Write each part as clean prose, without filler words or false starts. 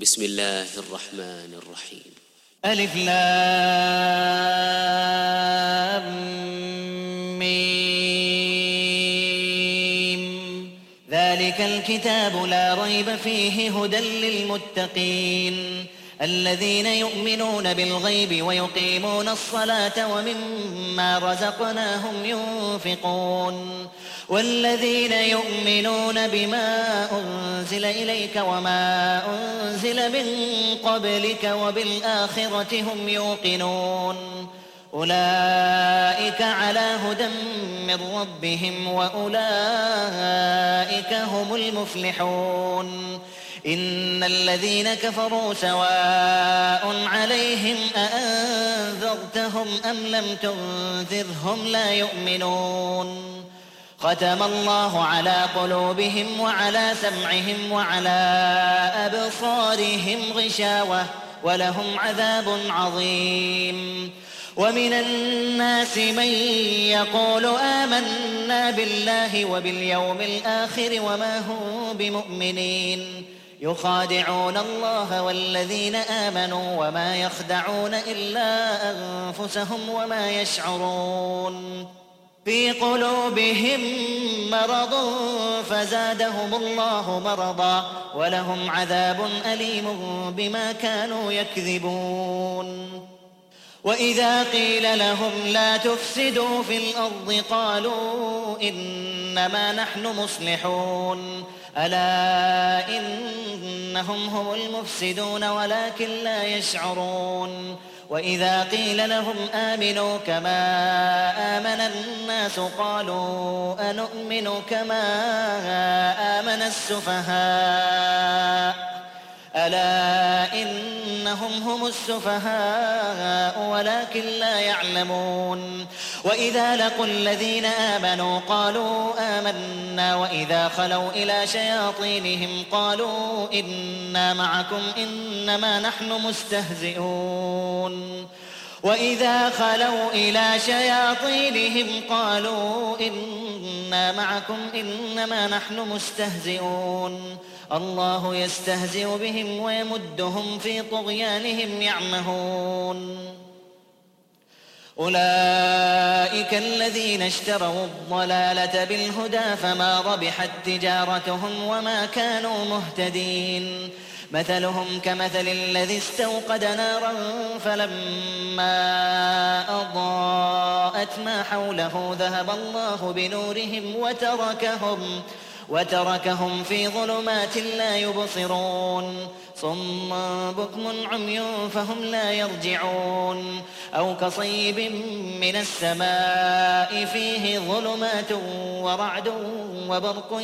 بسم الله الرحمن الرحيم. ألف لام ميم. ذلك الكتاب لا ريب فيه هدى للمتقين الذين يؤمنون بالغيب ويقيمون الصلاة ومما رزقناهم ينفقون والذين يؤمنون بما أنزل إليك وما أنزل من قبلك وبالآخرة هم يوقنون أولئك على هدى من ربهم وأولئك هم المفلحون. إن الذين كفروا سواء عليهم أأنذرتهم أم لم تنذرهم لا يؤمنون. ختم الله على قلوبهم وعلى سمعهم وعلى أبصارهم غشاوة ولهم عذاب عظيم. ومن الناس من يقول آمنا بالله وباليوم الآخر وما هم بمؤمنين يخادعون الله والذين آمنوا وما يخدعون إلا أنفسهم وما يشعرون. في قلوبهم مرض فزادهم الله مرضا ولهم عذاب أليم بما كانوا يكذبون. وإذا قيل لهم لا تفسدوا في الأرض قالوا إنما نحن مصلحون ألا إنهم هم المفسدون ولكن لا يشعرون. وإذا قيل لهم آمنوا كما آمن الناس قالوا أنؤمن كما آمن السفهاء ألا إنهم هم السفهاء ولكن لا يعلمون. وإذا لقوا الذين آمنوا قالوا آمنا وإذا خلوا إلى شياطينهم قالوا إنا معكم إنما نحن مستهزئون. وإذا خلوا إلى شياطينهم قالوا إنا معكم إنما نحن مستهزئون. الله يستهزئ بهم ويمدهم في طغيانهم يعمهون. أولئك الذين اشتروا الضلالة بالهدى فما ربحت تجارتهم وما كانوا مهتدين. مثلهم كمثل الذي استوقد نارا فلما أضاءت ما حوله ذهب الله بنورهم وتركهم في ظلمات لا يبصرون. صم بكم عمي فهم لا يرجعون. أو كصيب من السماء فيه ظلمات ورعد وبرق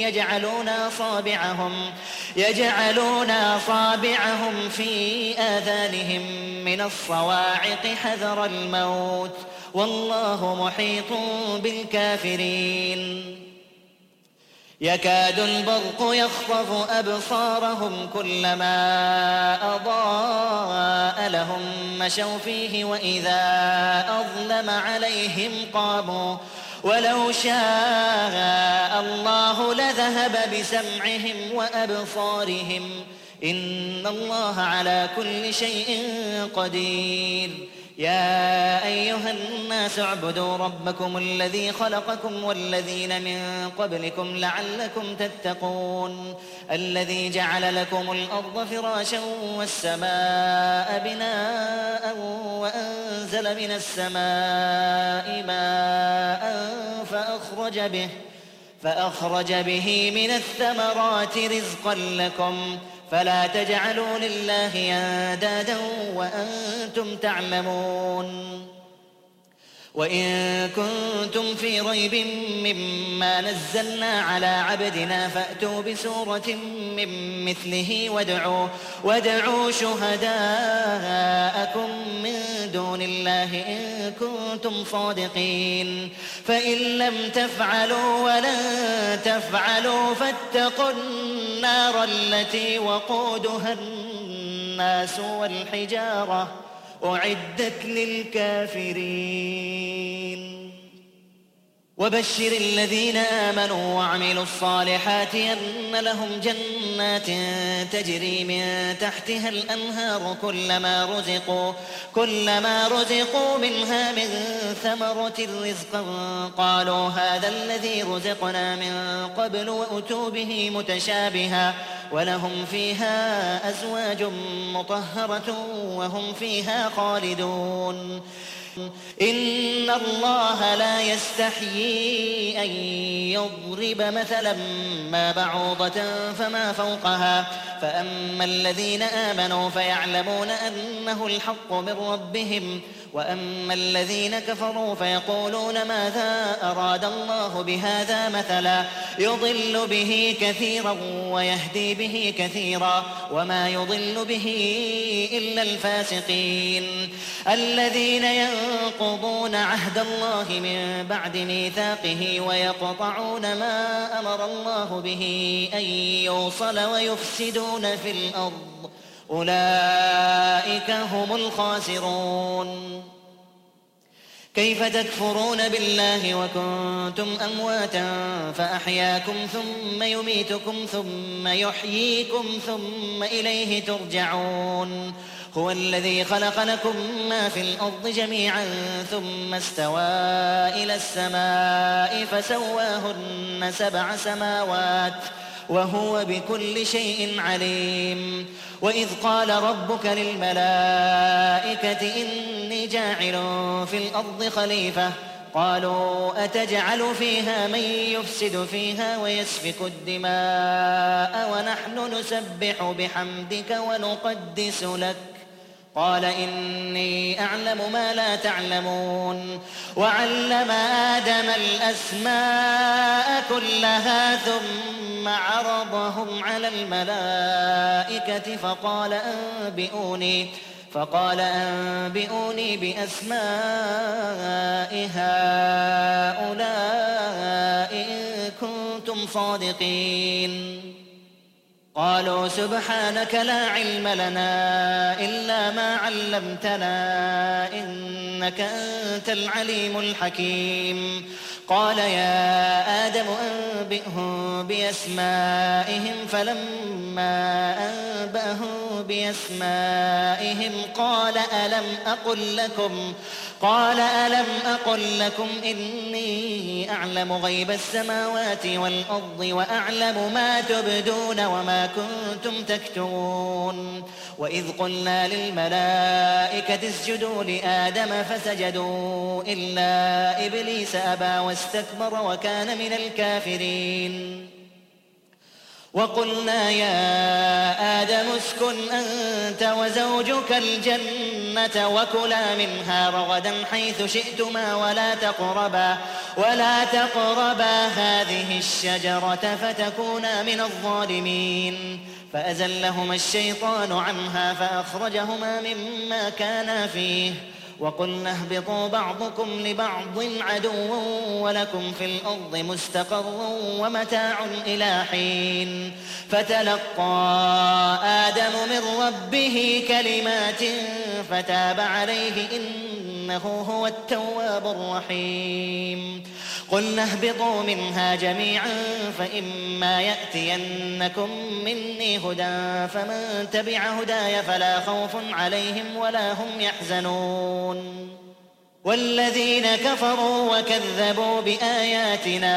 يجعلون أصابعهم في آذانهم من الصواعق حذر الموت والله محيط بالكافرين. يكاد البرق يخطف أبصارهم كلما أضاء لهم مشوا فيه وإذا أظلم عليهم قاموا ولو شاء الله لذهب بسمعهم وأبصارهم إن الله على كل شيء قدير. يا أيها الناس اعبدوا ربكم الذي خلقكم والذين من قبلكم لعلكم تتقون الذي جعل لكم الأرض فراشا والسماء بناء وأنزل من السماء ماء فأخرج به من الثمرات رزقا لكم فلا تجعلوا لله أندادا وأنتم تعلمون. وإن كنتم في ريب مما نزلنا على عبدنا فأتوا بسورة من مثله وادعوا شهداءكم من دون الله إن كنتم صادقين. فإن لم تفعلوا ولن تفعلوا فاتقوا النار التي وقودها الناس والحجارة أعدت للكافرين. وبشر الذين آمنوا وعملوا الصالحات أن لهم جنات تجري من تحتها الأنهار كلما رزقوا منها من ثمرة رزقا قالوا هذا الذي رزقنا من قبل وأتوا به متشابها ولهم فيها أزواج مطهرة وهم فيها خالدون. إن الله لا يستحيي أن يضرب مثلا ما بعوضة فما فوقها فأما الذين آمنوا فيعلمون أنه الحق من ربهم وأما الذين كفروا فيقولون ماذا أراد الله بهذا مثلا يضل به كثيرا ويهدي به كثيرا وما يضل به إلا الفاسقين الذين ينقضون عهد الله من بعد ميثاقه ويقطعون ما أمر الله به أن يوصل ويفسدون في الأرض أولئك هم الخاسرون. كيف تكفرون بالله وكنتم أمواتا فأحياكم ثم يميتكم ثم يحييكم ثم إليه ترجعون. هو الذي خلق لكم ما في الأرض جميعا ثم استوى إلى السماء فسواهن 7 سماوات وهو بكل شيء عليم. وإذ قال ربك للملائكة إني جاعل في الأرض خليفة قالوا أتجعل فيها من يفسد فيها ويسفك الدماء ونحن نسبح بحمدك ونقدس لك قال إني أعلم ما لا تعلمون. وعلم آدم الأسماء كلها ثم عرضهم على الملائكة فقال أنبئوني بأسماء هؤلاء إن كنتم صادقين. قالوا سبحانك لا علم لنا إلا ما علمتنا إنك أنت العليم الحكيم. قال يا آدم أنبئهم بأسمائهم فلما أنبأهم بأسمائهم قال ألم أقل لكم إني أعلم غيب السماوات والأرض وأعلم ما تبدون وما كنتم تكتمون. وإذ قلنا للملائكة اسجدوا لآدم فسجدوا إلا إبليس أبى واستكبر وكان من الكافرين. وقلنا يا آدم اسكن أنت وزوجك الجنة وكلا منها رغدا حيث شئتما ولا تقربا هذه الشجرة فتكونا من الظالمين. فأزلهما الشيطان عنها فأخرجهما مما كانا فيه وقلنا اهبطوا بعضكم لبعض عدو ولكم في الأرض مستقر ومتاع إلى حين. فتلقى آدم من ربه كلمات فتاب عليه إنه هو التواب الرحيم. قلنا اهبطوا منها جميعا فإما يأتينكم مني هدى فمن تبع هداي فلا خوف عليهم ولا هم يحزنون. والذين كفروا وكذبوا بآياتنا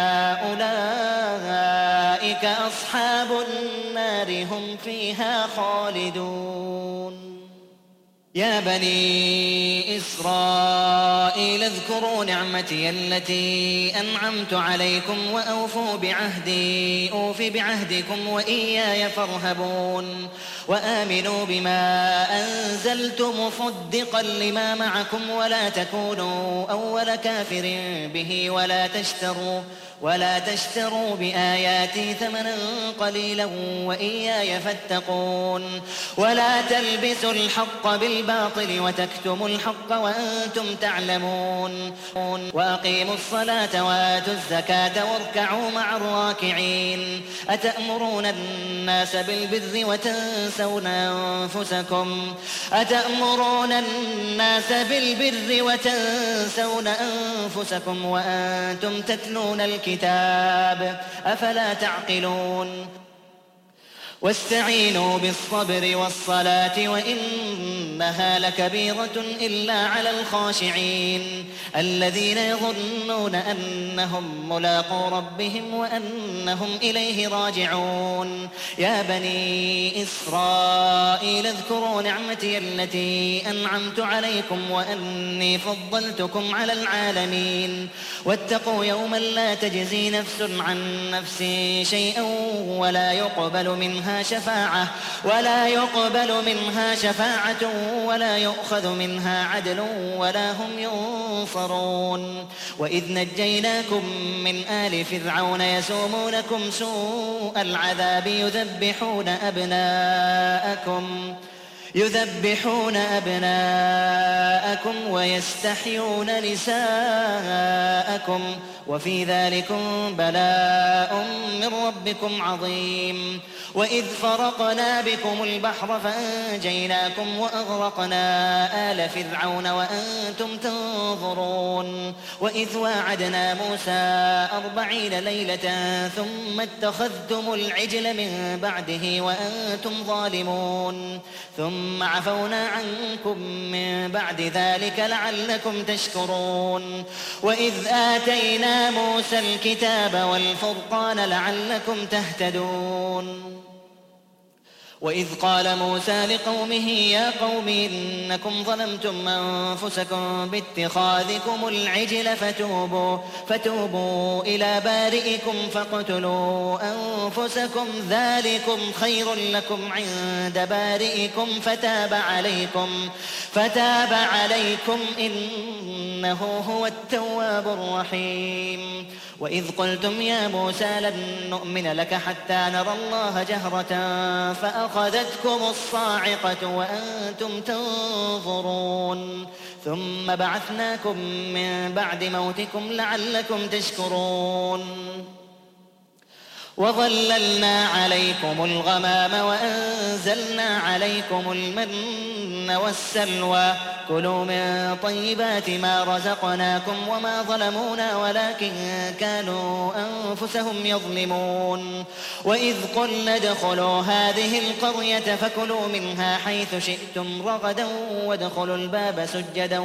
أولئك أصحاب النار هم فيها خالدون. يا بني إسرائيل اذكروا نعمتي التي أنعمت عليكم وأوفوا بعهدي أوف بعهدكم وإياي فارهبون. وآمنوا بما أنزلت مصدقا لما معكم ولا تكونوا أول كافر به ولا تشتروا بآياتي ثمنا قليلا وإياي فاتقون ولا تلبسوا الحق بالباطل وتكتموا الحق وأنتم تعلمون وأقيموا الصلاة وآتوا الزكاة واركعوا مع الراكعين أتأمرون الناس بالبر وتنسون أنفسكم وأنتم تتلون الكتاب أفلا تعقلون واستعينوا بالصبر والصلاة وإنها لكبيرة إلا على الخاشعين الذين يظنون أنهم ملاقو ربهم وأنهم إليه راجعون يا بني إسرائيل اذكروا نعمتي التي أنعمت عليكم وأني فضلتكم على العالمين واتقوا يوما لا تجزي نفس عن نفس شيئا ولا يقبل منها شفاعة ولا يؤخذ منها عدل ولا هم ينصرون وإذ نجيناكم من آل فرعون يسومونكم سوء العذاب يذبحون أبناءكم ويستحيون نساءكم وفي ذلكم بلاء من ربكم عظيم وإذ فرقنا بكم البحر فأنجيناكم وأغرقنا آل فرعون وأنتم تنظرون وإذ واعدنا موسى 40 ليلة ثم اتخذتم العجل من بعده وأنتم ظالمون ثم عفونا عنكم من بعد ذلك لعلكم تشكرون وإذ آتينا موسى الكتاب والفرقان لعلكم تهتدون وإذ قال موسى لقومه يا قوم إنكم ظلمتم أنفسكم باتخاذكم العجل فتوبوا إلى بارئكم فاقتلوا أنفسكم ذلكم خير لكم عند بارئكم فتاب عليكم إنه هو التواب الرحيم وإذ قلتم يا موسى لن نؤمن لك حتى نرى الله جهرة فأخذتكم الصاعقة وأنتم تنظرون ثم بعثناكم من بعد موتكم لعلكم تشكرون وظللنا عليكم الغمام وأنزلنا عليكم المن والسلوى كلوا من طيبات ما رزقناكم وما ظلمونا ولكن كانوا أنفسهم يظلمون وإذ قلنا ادخلوا هذه القرية فكلوا منها حيث شئتم رغدا وادخلوا الباب سجدا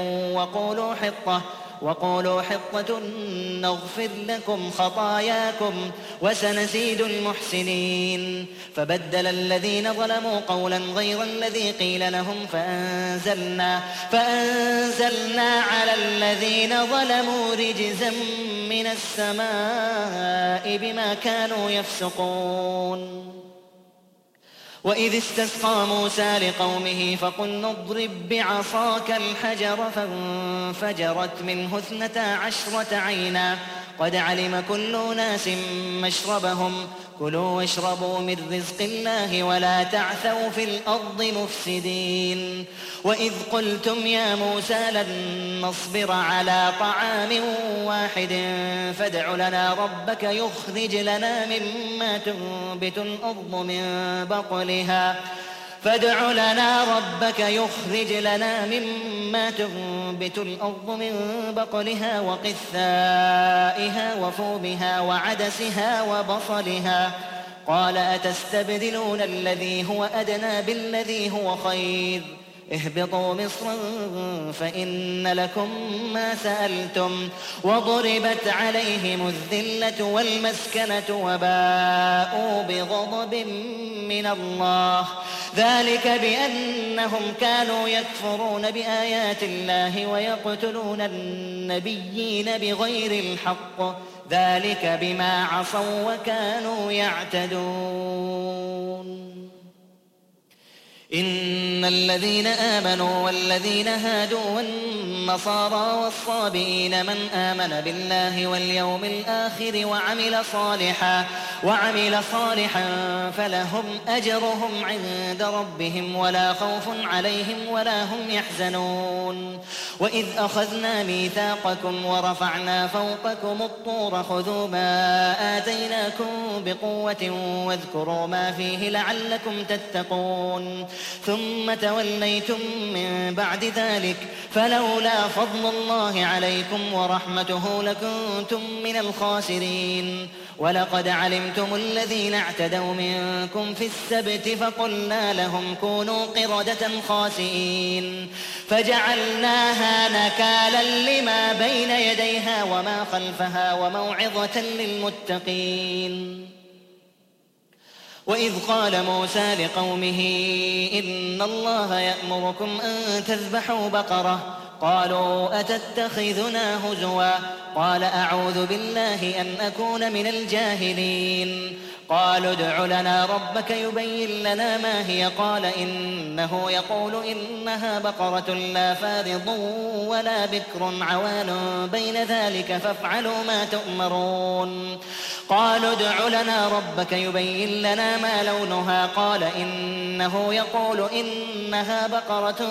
وقولوا حطة نغفر لكم خطاياكم وسنزيد المحسنين فبدل الذين ظلموا قولا غير الذي قيل لهم فأنزلنا على الذين ظلموا رجزا من السماء بما كانوا يفسقون وإذ استسقى موسى لقومه فقلنا اضرب بعصاك الحجر فانفجرت منه 12 عينا قد علم كل أناس مشربهم كلوا واشربوا من رزق الله ولا تعثوا في الأرض مفسدين وإذ قلتم يا موسى لن نصبر على طعام واحد فادع لنا ربك يخرج لنا مما تنبت الأرض من بقلها وقثائها وفومها وعدسها وبصلها قال أتستبدلون الذي هو أدنى بالذي هو خير اهبطوا مصرا فإن لكم ما سألتم وضربت عليهم الذلة والمسكنة وباءوا بغضب من الله ذلك بأنهم كانوا يكفرون بآيات الله ويقتلون النبيين بغير الحق ذلك بما عصوا وكانوا يعتدون إن الذين آمنوا والذين هادوا والنصارى والصابئين من آمن بالله واليوم الآخر وعمل صالحا فلهم أجرهم عند ربهم ولا خوف عليهم ولا هم يحزنون. وإذ أخذنا ميثاقكم ورفعنا فوقكم الطور خذوا ما آتيناكم بقوة واذكروا ما فيه لعلكم تتقون ثم توليتم من بعد ذلك فلولا فضل الله عليكم ورحمته لكنتم من الخاسرين. ولقد علمتم الذين اعتدوا منكم في السبت فقلنا لهم كونوا قردة خاسئين فجعلناها نكالا لما بين يديها وما خلفها وموعظة للمتقين. وإذ قال موسى لقومه إن الله يأمركم أن تذبحوا بقرة قالوا أتتخذنا هزوا قال أعوذ بالله أن أكون من الجاهلين. قالوا ادع لنا ربك يبين لنا ما هي قال إنه يقول إنها بقرة لا فارض ولا بكر عوان بين ذلك فافعلوا ما تؤمرون. قالوا ادع لنا ربك يبين لنا ما لونها قال إنه يقول إنها بقرة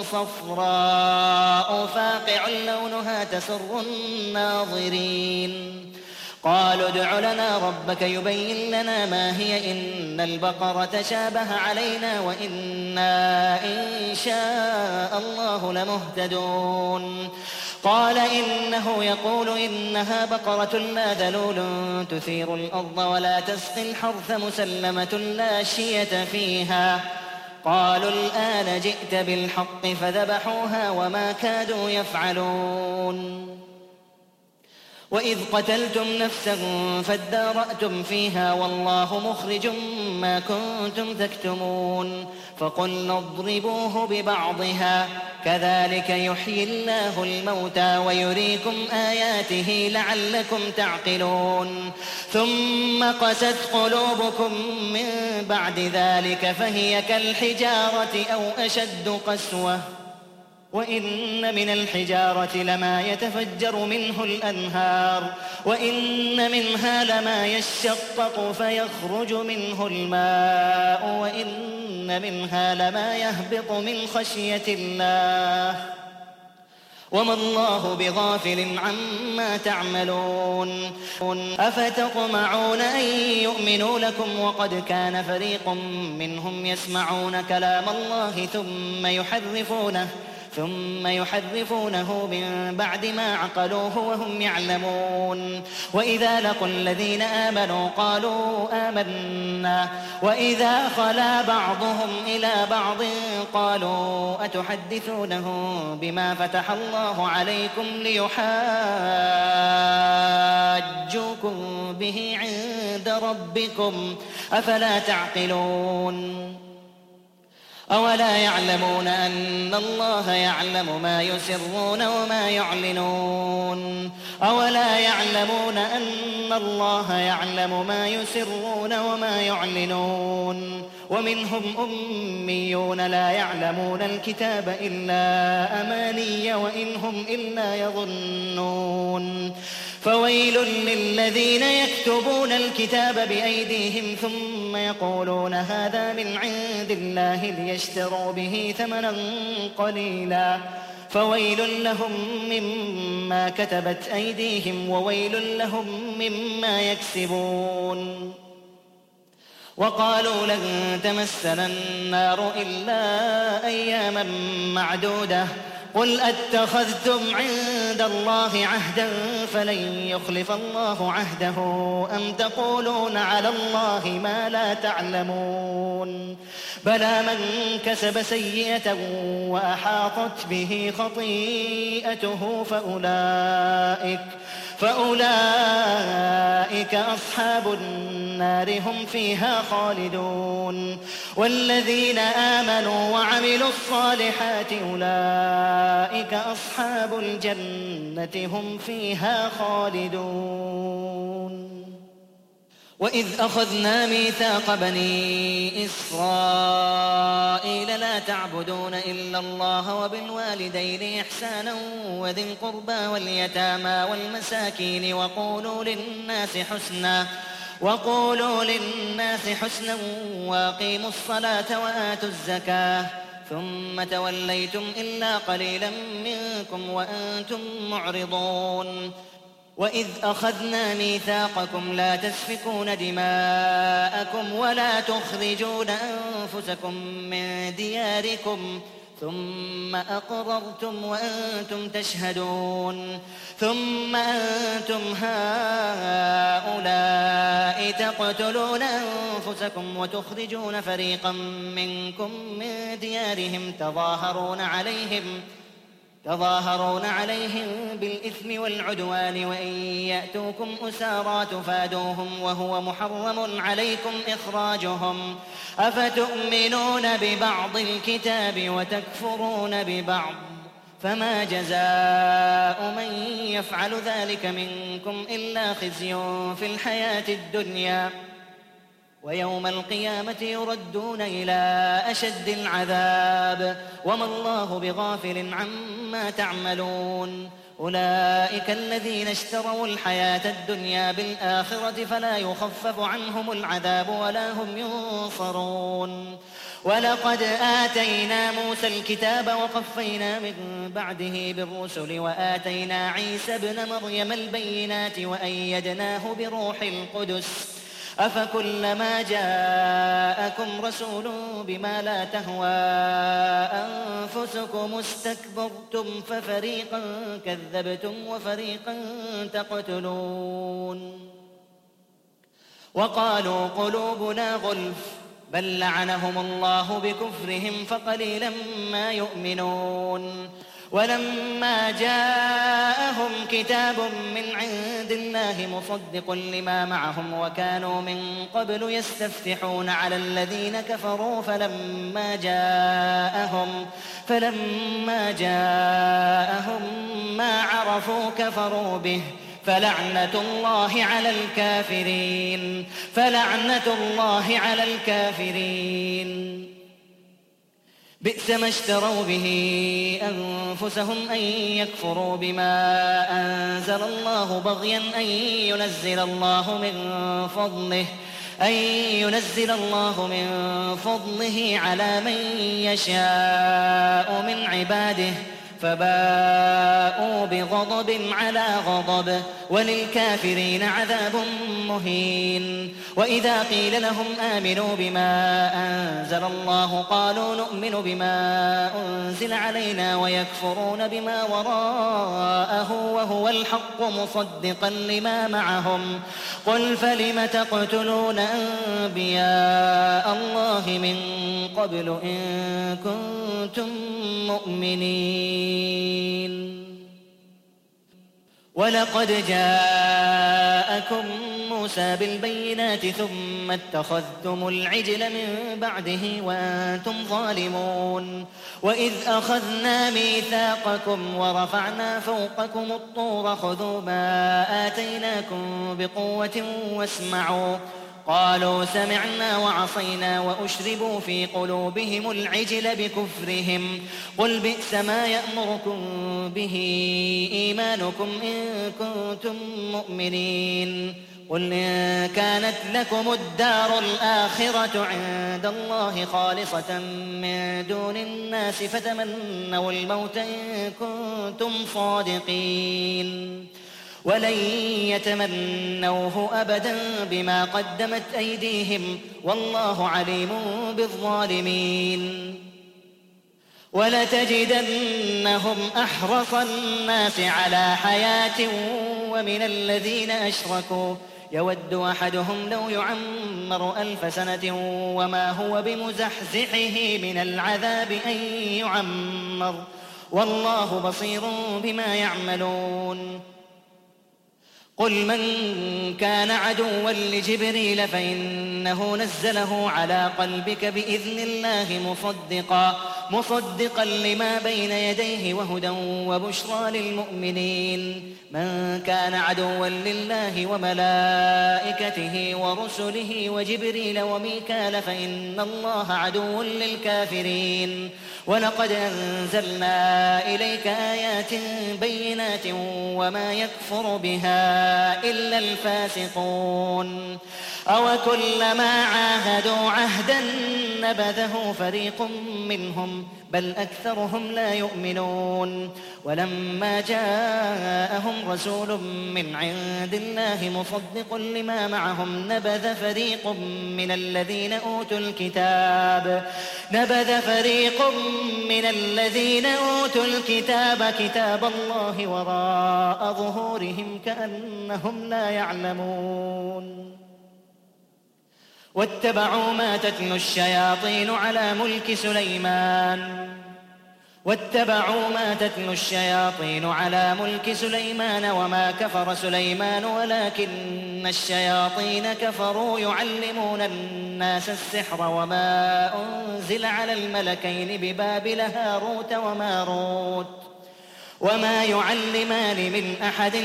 صفراء فاقع لونها تسر الناظرين. قالوا ادع لنا ربك يبين لنا ما هي إن البقرة شابه علينا وإنا إن شاء الله لمهتدون. قال إنه يقول إنها بقرة لا ذلول تثير الأرض ولا تسقي الحرث مسلمة لا شية فيها. قالوا الآن جئت بالحق فذبحوها وما كادوا يفعلون. وإذ قتلتم نفسا فادارأتم فيها والله مخرج ما كنتم تكتمون فقلنا اضربوه ببعضها كذلك يحيي الله الموتى ويريكم آياته لعلكم تعقلون. ثم قست قلوبكم من بعد ذلك فهي كالحجارة أو أشد قسوة وإن من الحجارة لما يتفجر منه الأنهار وإن منها لما يشقق فيخرج منه الماء وإن منها لما يهبط من خشية الله وما الله بغافل عما تعملونه. أفتطمعون أن يؤمنوا لكم وقد كان فريق منهم يسمعون كلام الله ثم يحرفونه من بعد ما عقلوه وهم يعلمون. وإذا لقوا الذين آمنوا قالوا آمنا وإذا خلا بعضهم إلى بعض قالوا أتحدثونهم بما فتح الله عليكم ليحاجوكم به عند ربكم أفلا تعقلون. أولا يعلمون أن الله يعلم ما يسرون وما يعلنون أولا يعلمون أن الله يعلم ما يسرون وما يعلنون. ومنهم أميون لا يعلمون الكتاب إلا أماني وإن هم إلا يظنون. فويل للذين يكتبون الكتاب بأيديهم ثم يقولون هذا من عند الله ليشتروا به ثمنا قليلا فويل لهم مما كتبت أيديهم وويل لهم مما يكسبون. وقالوا لن تمسنا النار إلا أياما معدودة قل أتخذتم عند الله عهدا فلن يخلف الله عهده أم تقولون على الله ما لا تعلمون. بلى من كسب سيئة وأحاطت به خطيئته فأولئك أصحاب النار هم فيها خالدون. والذين آمنوا وعملوا الصالحات أولئك أصحاب الجنة هم فيها خالدون. وإذ أخذنا ميثاق بني إسرائيل ألا تعبدون إلا الله وبالوالدين إحسانا وذي القربى واليتامى والمساكين وقولوا للناس حسنا وأقيموا الصلاة وآتوا الزكاة ثم توليتم إلا قليلا منكم وأنتم معرضون وإذ أخذنا ميثاقكم لا تسفكون دماءكم ولا تخرجون أنفسكم من دياركم ثم أقررتم وأنتم تشهدون ثم أنتم هؤلاء تقتلون أنفسكم وتخرجون فريقا منكم من ديارهم تظاهرون عليهم بالإثم والعدوان وإن يأتوكم أسارى تفادوهم وهو محرم عليكم إخراجهم أفتؤمنون ببعض الكتاب وتكفرون ببعض فما جزاء من يفعل ذلك منكم إلا خزي في الحياة الدنيا ويوم القيامة يردون إلى أشد العذاب وما الله بغافل عما تعملون أولئك الذين اشتروا الحياة الدنيا بالآخرة فلا يخفف عنهم العذاب ولا هم ينصرون ولقد آتينا موسى الكتاب وقفينا من بعده بالرسل وآتينا عيسى ابن مريم البينات وأيدناه بروح القدس أفكلما جاءكم رسول بما لا تهوى أنفسكم استكبرتم ففريقا كذبتم وفريقا تقتلون وقالوا قلوبنا غلف بل لعنهم الله بكفرهم فقليلا ما يؤمنون ولما جاءهم كتاب من عند الله مصدق لما معهم وكانوا من قبل يستفتحون على الذين كفروا فلما جاءهم ما عرفوا كفروا به فلعنة الله على الكافرين بئس ما اشتروا به أنفسهم أن يكفروا بما أنزل الله بغيا أن ينزل الله من فضله على من يشاء من عباده فباءوا بغضب على غضب وللكافرين عذاب مهين وإذا قيل لهم آمنوا بما أنزل الله قالوا نؤمن بما أنزل علينا ويكفرون بما وراءه وهو الحق مصدقا لما معهم قل فلم تقتلون أنبياء الله من قبل إن كنتم مؤمنين ولقد جاءكم موسى بالبينات ثم اتخذتم العجل من بعده وأنتم ظالمون وإذ أخذنا ميثاقكم ورفعنا فوقكم الطور خذوا ما آتيناكم بقوة واسمعوا قالوا سمعنا وعصينا وأشربوا في قلوبهم العجل بكفرهم قل بئس ما يأمركم به إيمانكم إن كنتم مؤمنين قل إن كانت لكم الدار الآخرة عند الله خالصة من دون الناس فتمنوا الموت إن كنتم صادقين ولن يتمنوه أبدا بما قدمت أيديهم والله عليم بالظالمين ولتجدنهم أحرص الناس على حياة ومن الذين أشركوا يود أحدهم لو يعمر 1000 سنة وما هو بمزحزحه من العذاب أن يعمر والله بصير بما يعملون قل من كان عدوا لجبريل فإنه نزله على قلبك بإذن الله مصدقا لما بين يديه وهدى وبشرى للمؤمنين. من كان عدوا لله وملائكته ورسله وجبريل وميكال فإن الله عدو للكافرين. ولقد أنزلنا إليك آيات بينات وما يكفر بها إلا الفاسقون. أوكلما عاهدوا عهدا نبذه فريق منهم بل أكثرهم لا يؤمنون. ولما جاءهم رسول من عند الله مصدق لما معهم نبذ فريق من الذين أوتوا الكتاب كتاب الله وراء ظهورهم كأنهم لا يعلمون. واتبعوا ما تتلو الشياطين على ملك سليمان وما كفر سليمان ولكن الشياطين كفروا يعلمون الناس السحر وما أنزل على الملكين ببابل هاروت وماروت وما يعلمان من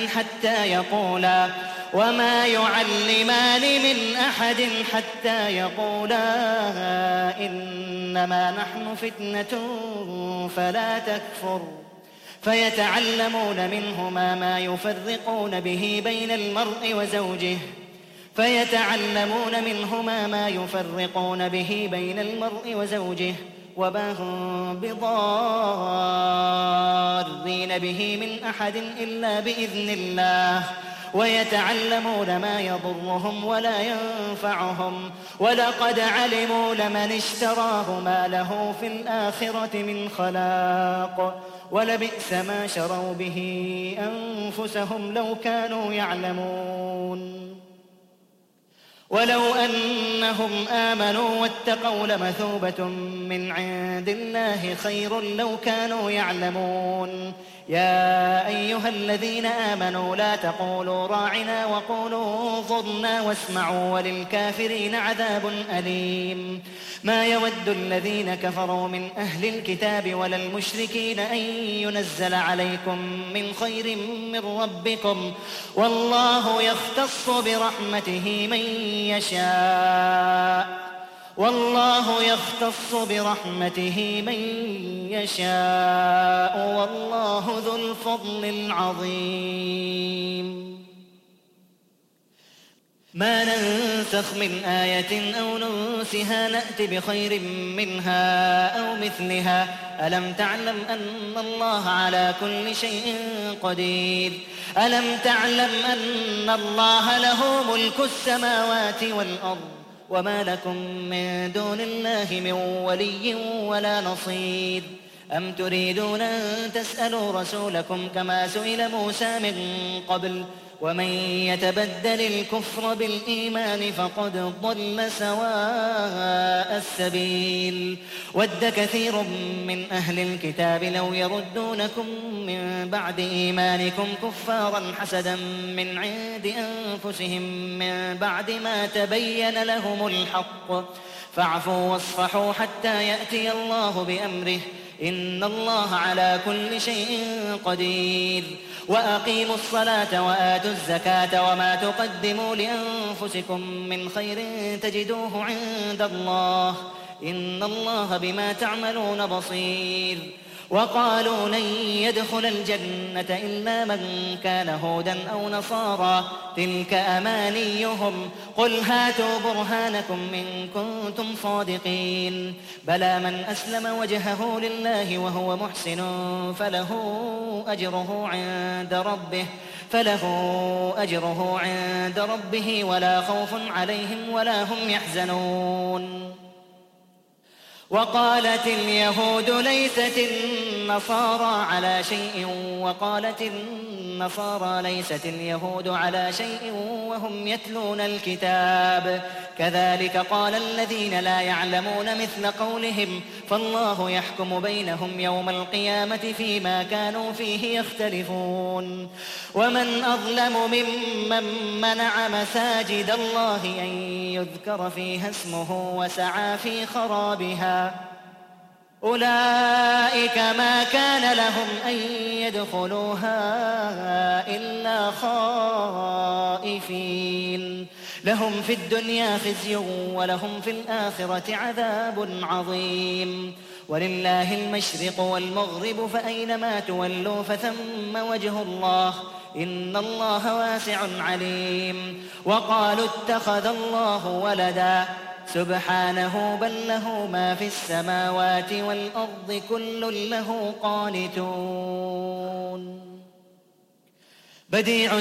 أحد حتى يقولا إنما نحن فتنة فلا تكفر فيتعلمون منهما ما يفرقون به بين المرء وزوجه وما هم بضارين به من أحد إلا بإذن الله ويتعلمون ما يضرهم ولا ينفعهم ولقد علموا لمن اشتراه ما له في الآخرة من خلاق ولبئس ما شروا به أنفسهم لو كانوا يعلمون. ولو أنهم آمنوا واتقوا لمثوبة من عند الله خير لو كانوا يعلمون. يا أيها الذين آمنوا لا تقولوا راعنا وقولوا انظرنا واسمعوا وللكافرين عذاب أليم. ما يود الذين كفروا من أهل الكتاب ولا المشركين أن ينزل عليكم من خير من ربكم والله يختص برحمته من يشاء والله ذو الفضل العظيم. ما ننسخ من آية أو ننسها نأت بخير منها أو مثلها ألم تعلم أن الله على كل شيء قدير. ألم تعلم أن الله له ملك السماوات والأرض وما لكم من دون الله من ولي ولا نصير. أم تريدون أن تسألوا رسولكم كما سئل موسى من قبل ومن يتبدل الكفر بالإيمان فقد ضل سواء السبيل. ود كثير من أهل الكتاب لو يردونكم من بعد إيمانكم كفارا حسدا من عند أنفسهم من بعد ما تبين لهم الحق فاعفوا واصفحوا حتى يأتي الله بأمره إن الله على كل شيء قدير. وأقيموا الصلاة وآتوا الزكاة وما تقدموا لأنفسكم من خير تجدوه عند الله إن الله بما تعملون بصير. وقالوا لن يدخل الجنة إلا من كان هودا أو نصارى تلك أمانيهم قل هاتوا برهانكم إن كنتم صادقين. بلى من أسلم وجهه لله وهو محسن فله أجره عند ربه ولا خوف عليهم ولا هم يحزنون. وقالت اليهود ليست النصارى على شيء وقالت النصارى ليست اليهود على شيء وهم يتلون الكتاب كذلك قال الذين لا يعلمون مثل قولهم فالله يحكم بينهم يوم القيامة فيما كانوا فيه يختلفون. ومن أظلم ممن منع مساجد الله أن يذكر فيها اسمه وسعى في خرابها أولئك ما كان لهم أن يدخلوها إلا خائفين لهم في الدنيا خزي ولهم في الآخرة عذاب عظيم ولله المشرق والمغرب فأينما تولوا فثم وجه الله إن الله واسع عليم وقالوا اتخذ الله ولدا سبحانه بل له ما في السماوات والأرض كل له قانتون بديع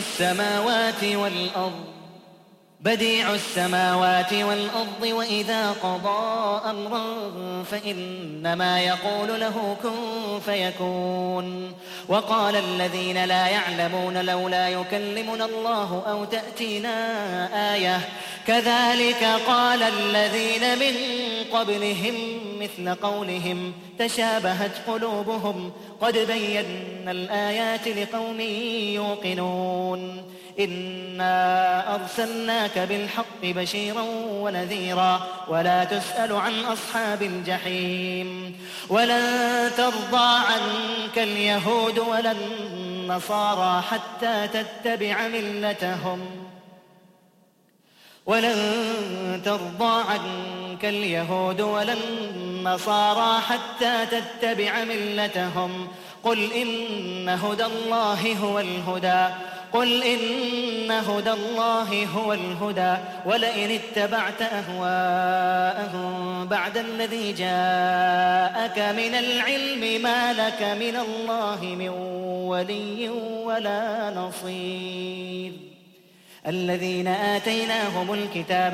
السماوات والأرض وإذا قضى أمرا فإنما يقول له كن فيكون وقال الذين لا يعلمون لولا يكلمنا الله أو تأتينا آية كذلك قال الذين من قبلهم مثل قولهم تشابهت قلوبهم قد بينا الآيات لقوم يوقنون إنا أرسلناك بالحق بشيرا ونذيرا ولا تسأل عن أصحاب الجحيم ولن ترضى عنك اليهود ولا النصارى حتى تتبع ملتهم قل إن هدى الله هو الهدى ولئن اتبعت أهواءهم بعد الذي جاءك من العلم ما لك من الله من ولي ولا نصير الذين آتيناهم الكتاب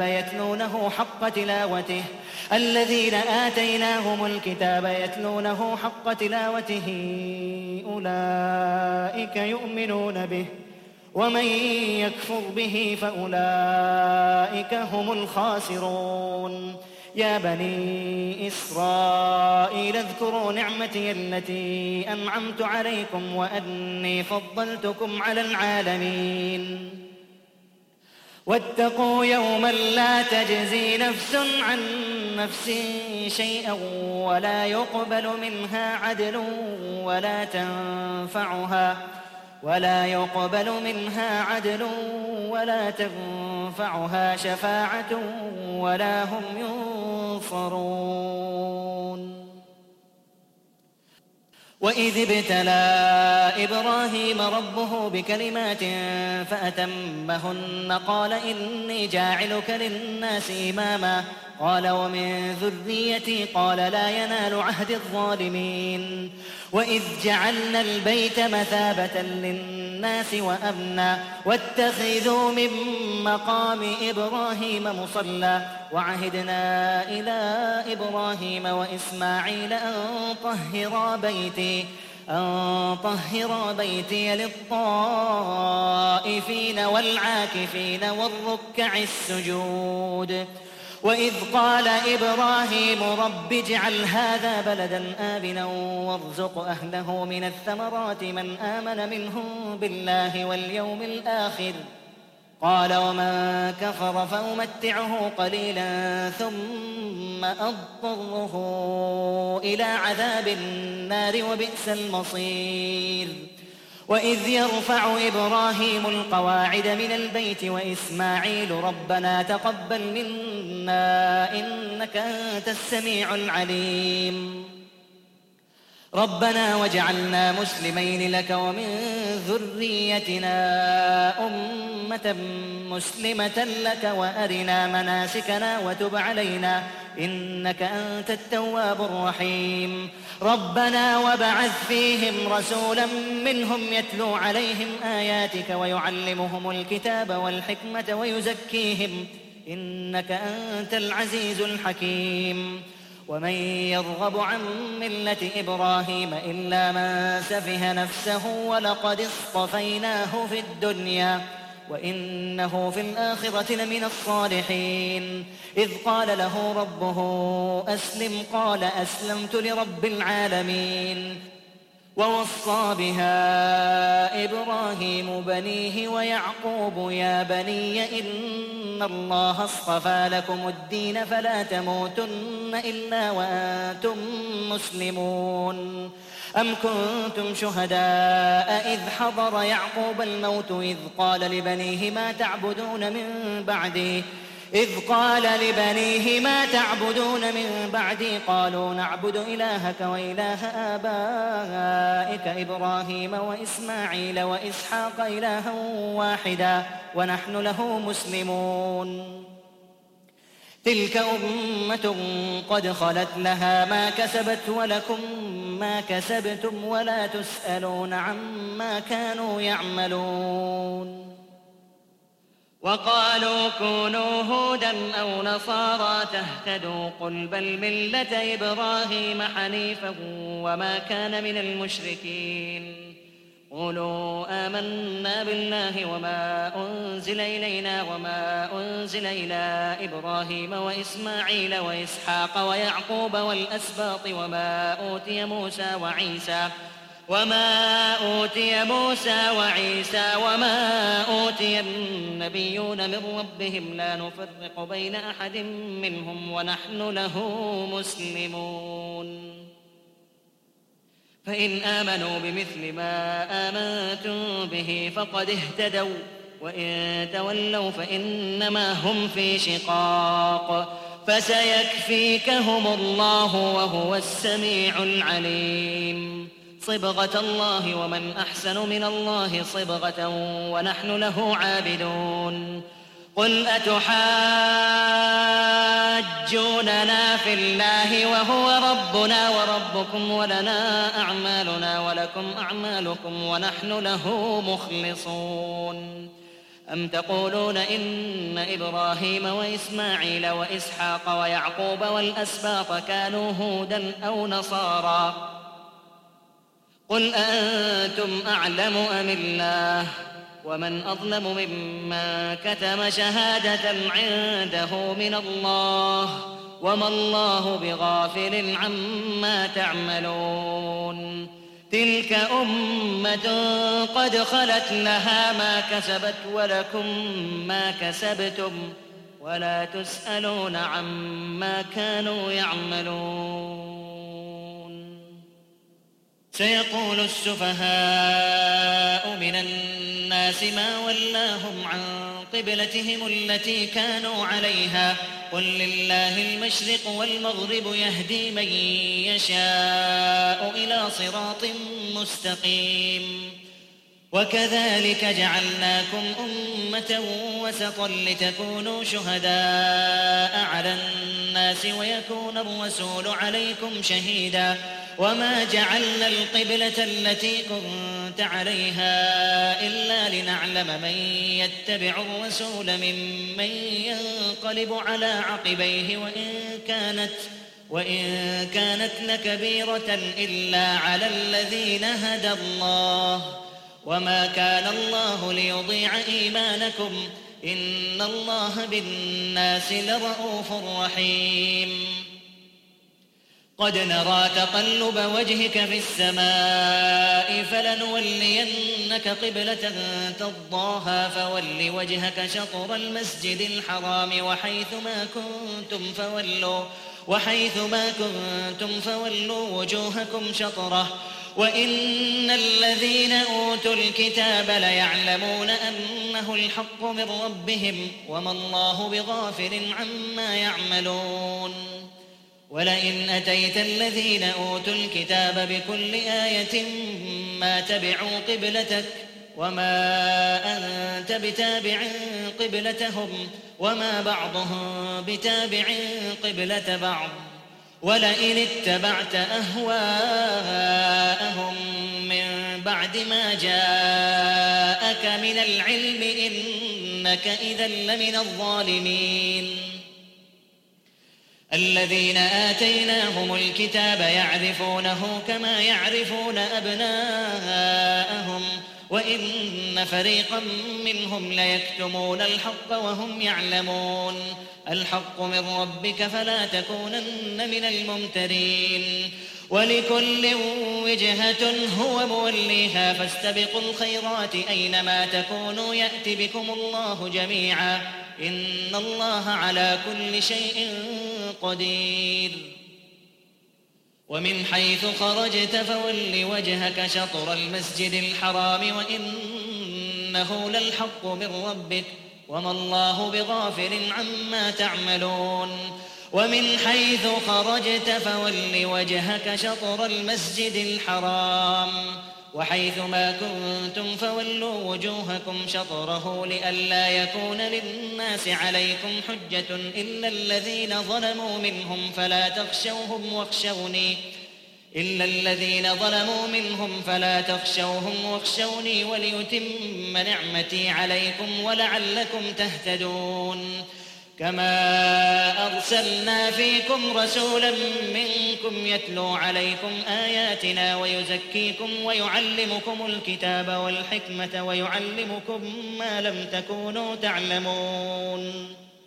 يتلونه حق تلاوته أولئك يؤمنون به ومن يكفر به فأولئك هم الخاسرون يا بني إسرائيل اذكروا نعمتي التي أنعمت عليكم وأني فضلتكم على العالمين واتقوا يوما لا تجزي نفس عن نفس شيئا ولا يقبل منها عدل ولا تنفعها شفاعة ولا هم ينصرون وإذ ابتلى إبراهيم ربه بكلمات فأتمهن قال إني جاعلك للناس إماما قال ومن ذريتي قال لا ينال عهد الظالمين وإذ جعلنا البيت مثابة للناس وأمنا واتخذوا من مقام إبراهيم مصلى وعهدنا إلى إبراهيم وإسماعيل أن طهرا بيتي للطائفين والعاكفين والركع السجود وإذ قال إبراهيم رب اجعل هذا بلدا آمنا وارزق أهله من الثمرات من آمن منهم بالله واليوم الآخر قال ومن كفر فأمتعه قليلا ثم أضطره إلى عذاب النار وبئس المصير وإذ يرفع إبراهيم القواعد من البيت وإسماعيل ربنا تقبل منا إنك أنت السميع العليم ربنا واجعلنا مسلمين لك ومن ذريتنا أمة مسلمة لك وأرنا مناسكنا وتب علينا إنك أنت التواب الرحيم ربنا وابعث فيهم رسولا منهم يتلو عليهم آياتك ويعلمهم الكتاب والحكمة ويزكيهم إنك أنت العزيز الحكيم ومن يرغب عن ملة إبراهيم إلا من سفه نفسه ولقد اصطفيناه في الدنيا وإنه في الآخرة لمن الصالحين إذ قال له ربه أسلم قال أسلمت لرب العالمين ووصى بها إبراهيم بنيه ويعقوب يا بني إن الله اصطفى لكم الدين فلا تموتن إلا وأنتم مسلمون. أم كنتم شهداء إذ حضر يعقوب الموت إذ قال لبنيه ما تعبدون من بعدي قالوا نعبد إلهك وإله آبائك إبراهيم وإسماعيل وإسحاق إلها واحدا ونحن له مسلمون. تلك أمة قد خلت لها ما كسبت ولكم ما كسبتم ولا تسألون عما كانوا يعملون. وقالوا كونوا هودا أو نصارى تهتدوا قل بل ملة إبراهيم حنيفا وما كان من المشركين. قولوا آمنا بالله وما أنزل إلينا وما أنزل إلى إبراهيم وإسماعيل وإسحاق ويعقوب والأسباط وما أوتي موسى وعيسى وما أوتي النبيون من ربهم لا نفرق بين أحد منهم ونحن له مسلمون. فإن آمنوا بمثل ما آمنتم به فقد اهتدوا وإن تولوا فإنما هم في شقاق فسيكفيكهم الله وهو السميع العليم. صبغة الله ومن أحسن من الله صبغة ونحن له عابدون. قل أتحاجوننا في الله وهو ربنا وربكم ولنا أعمالنا ولكم أعمالكم ونحن له مخلصون. أم تقولون إن إبراهيم وإسماعيل وإسحاق ويعقوب والأسباط كانوا هودا أو نصارى قل أأنتم أعلم أم الله ومن أظلم ممن كتم شهادة عنده من الله وما الله بغافل عما تعملون. تلك أمة قد خلت لها ما كسبت ولكم ما كسبتم ولا تسألون عما كانوا يعملون. سيقول السفهاء من الناس ما ولاهم عن قبلتهم التي كانوا عليها قل لله المشرق والمغرب يهدي من يشاء إلى صراط مستقيم. وكذلك جعلناكم أمة وسطا لتكونوا شهداء على الناس ويكون الرسول عليكم شهيدا وما جعلنا القبلة التي كنت عليها إلا لنعلم من يتبع الرسول ممن ينقلب على عقبيه وإن كانت لكبيرة إلا على الذين هدى الله وما كان الله ليضيع إيمانكم إن الله بالناس لرءوف رحيم. قد نرى تقلب وجهك في السماء فلنولينك قبلة ترضاها فول وجهك شطر المسجد الحرام وحيث ما كنتم فولوا وجوهكم شطره وإن الذين أوتوا الكتاب ليعلمون أنه الحق من ربهم وما الله بغافل عما يعملون. ولئن أتيت الذين أوتوا الكتاب بكل آية ما تبعوا قبلتك وما أنت بتابع قبلتهم وما بعضهم بتابع قبلة بعض ولئن اتبعت أهواءهم من بعد ما جاءك من العلم إنك إذا لمن الظالمين. الذين آتيناهم الكتاب يعرفونه كما يعرفون أبناءهم وإن فريقا منهم ليكتمون الحق وهم يعلمون. الحق من ربك فلا تكونن من الممترين. ولكل وجهة هو موليها فاستبقوا الخيرات أينما تكونوا يأت بكم الله جميعا إن الله على كل شيء قدير ومن حيث خرجت فول وجهك شطر المسجد الحرام وإنه للحق من ربك وما الله بغافل عما تعملون ومن حيث خرجت فول وجهك شطر المسجد الحرام وحيث ما كنتم فولوا وجوهكم شطره لئلا يكون للناس عليكم حجة إلا الذين ظلموا منهم فلا تخشوهم واخشوني وليتم نعمتي عليكم ولعلكم تهتدون كما أرسلنا فيكم رسولا منكم يتلو عليكم آياتنا ويزكيكم ويعلمكم الكتاب والحكمة ويعلمكم ما لم تكونوا تعلمون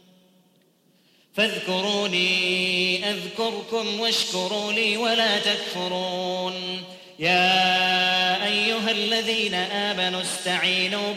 فاذكروني أذكركم واشكروا لي ولا تكفرون يا أيها الذين آمنوا استعينوا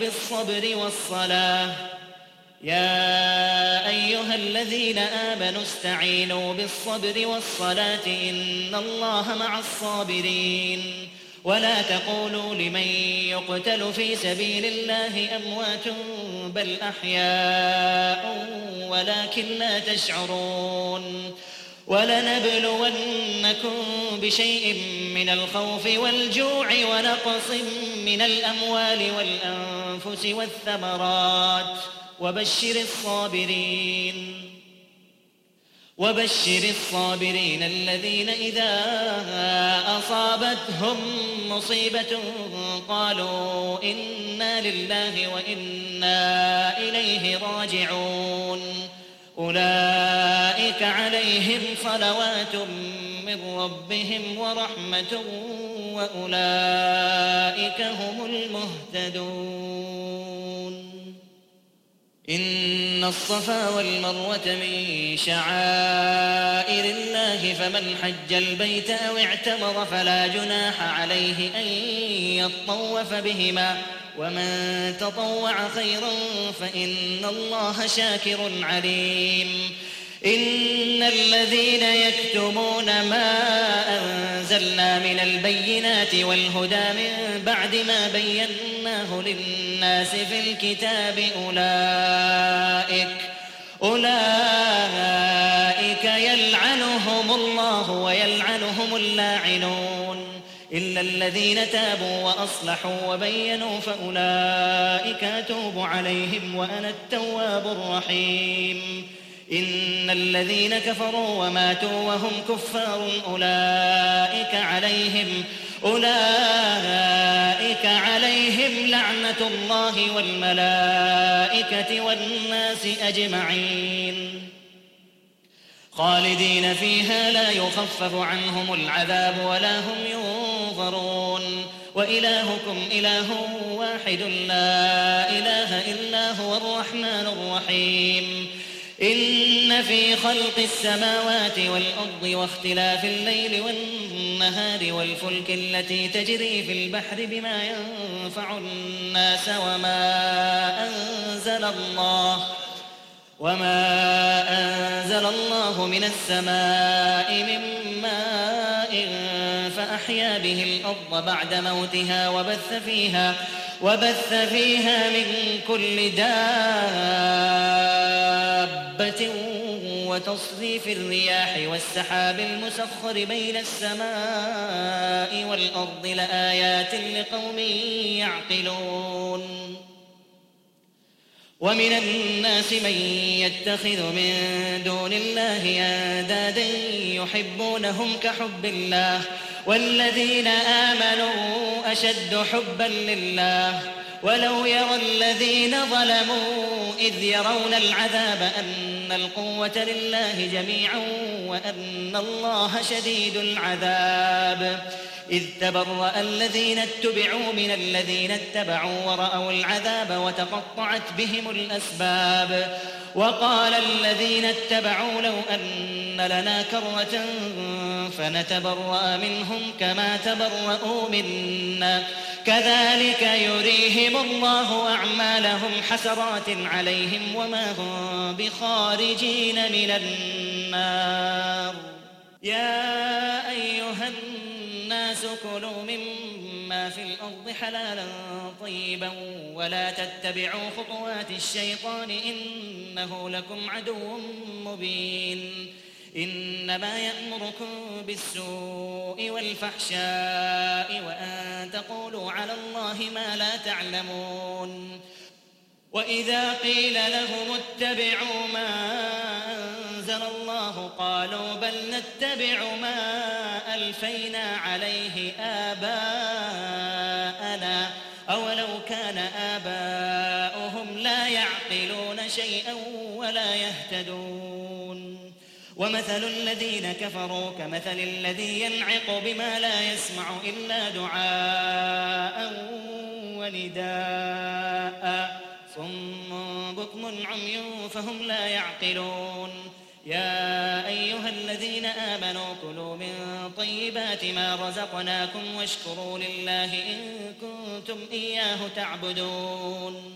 بالصبر والصلاة إن الله مع الصابرين ولا تقولوا لمن يقتل في سبيل الله أموات بل أحياء ولكن لا تشعرون ولنبلونكم بشيء من الخوف والجوع ونقص من الأموال والأنفس والثمرات وبشر الصابرين الذين إذا أصابتهم مصيبة قالوا إنا لله وإنا إليه راجعون أولئك عليهم صلوات من ربهم ورحمة وأولئك هم المهتدون إن الصفا والمروة من شعائر الله فمن حج البيت أو اعتمر فلا جناح عليه أن يطوف بهما ومن تطوع خيرا فإن الله شاكر عليم إن الذين يكتمون ما أنزلنا من البينات والهدى من بعد ما بيناه للناس في الكتاب أولئك يلعنهم الله ويلعنهم اللاعنون إلا الذين تابوا وأصلحوا وبينوا فأولئك أتوب عليهم وأنا التواب الرحيم إن الذين كفروا وماتوا وهم كفار أولئك عليهم لعنة الله والملائكة والناس أجمعين خالدين فيها لا يخفف عنهم العذاب ولا هم ينظرون وإلهكم إله واحد لا إله إلا هو الرحمن الرحيم إن في خلق السماوات والأرض واختلاف الليل والنهار والفلك التي تجري في البحر بما ينفع الناس وما أنزل الله من السماء من ماء فأحيا به الأرض بعد موتها وبث فيها من كل دابة وتصريف الرياح والسحاب المسخر بين السماء والأرض لآيات لقوم يعقلون ومن الناس من يتخذ من دون الله أندادا يحبونهم كحب الله والذين آمنوا أشد حبا لله ولو يرى الذين ظلموا إذ يرون العذاب أن القوة لله جميعا وأن الله شديد العذاب إذ تبرأ الذين اتبعوا من الذين اتبعوا ورأوا العذاب وتقطعت بهم الأسباب وقال الذين اتبعوا لو أن لنا كرة فنتبرأ منهم كما تبرؤوا منا كذلك يريهم الله أعمالهم حسرات عليهم وما هم بخارجين من النار. يا أيها الناس كلوا مما في الأرض حلالا طيبا ولا تتبعوا خطوات الشيطان إنه لكم عدو مبين. إنما يأمركم بالسوء والفحشاء وأن تقولوا على الله ما لا تعلمون. وإذا قيل لهم اتبعوا ما أنزل الله قالوا بل نتبع ما ألفينا عليه آباءنا أولو كان آباؤهم لا يعقلون شيئا ولا يهتدون. ومثل الذين كفروا كمثل الذي ينعق بما لا يسمع إلا دعاء ونداء صم بكم عمي فهم لا يعقلون. يا أيها الذين آمنوا كلوا من طيبات ما رزقناكم واشكروا لله إن كنتم إياه تعبدون.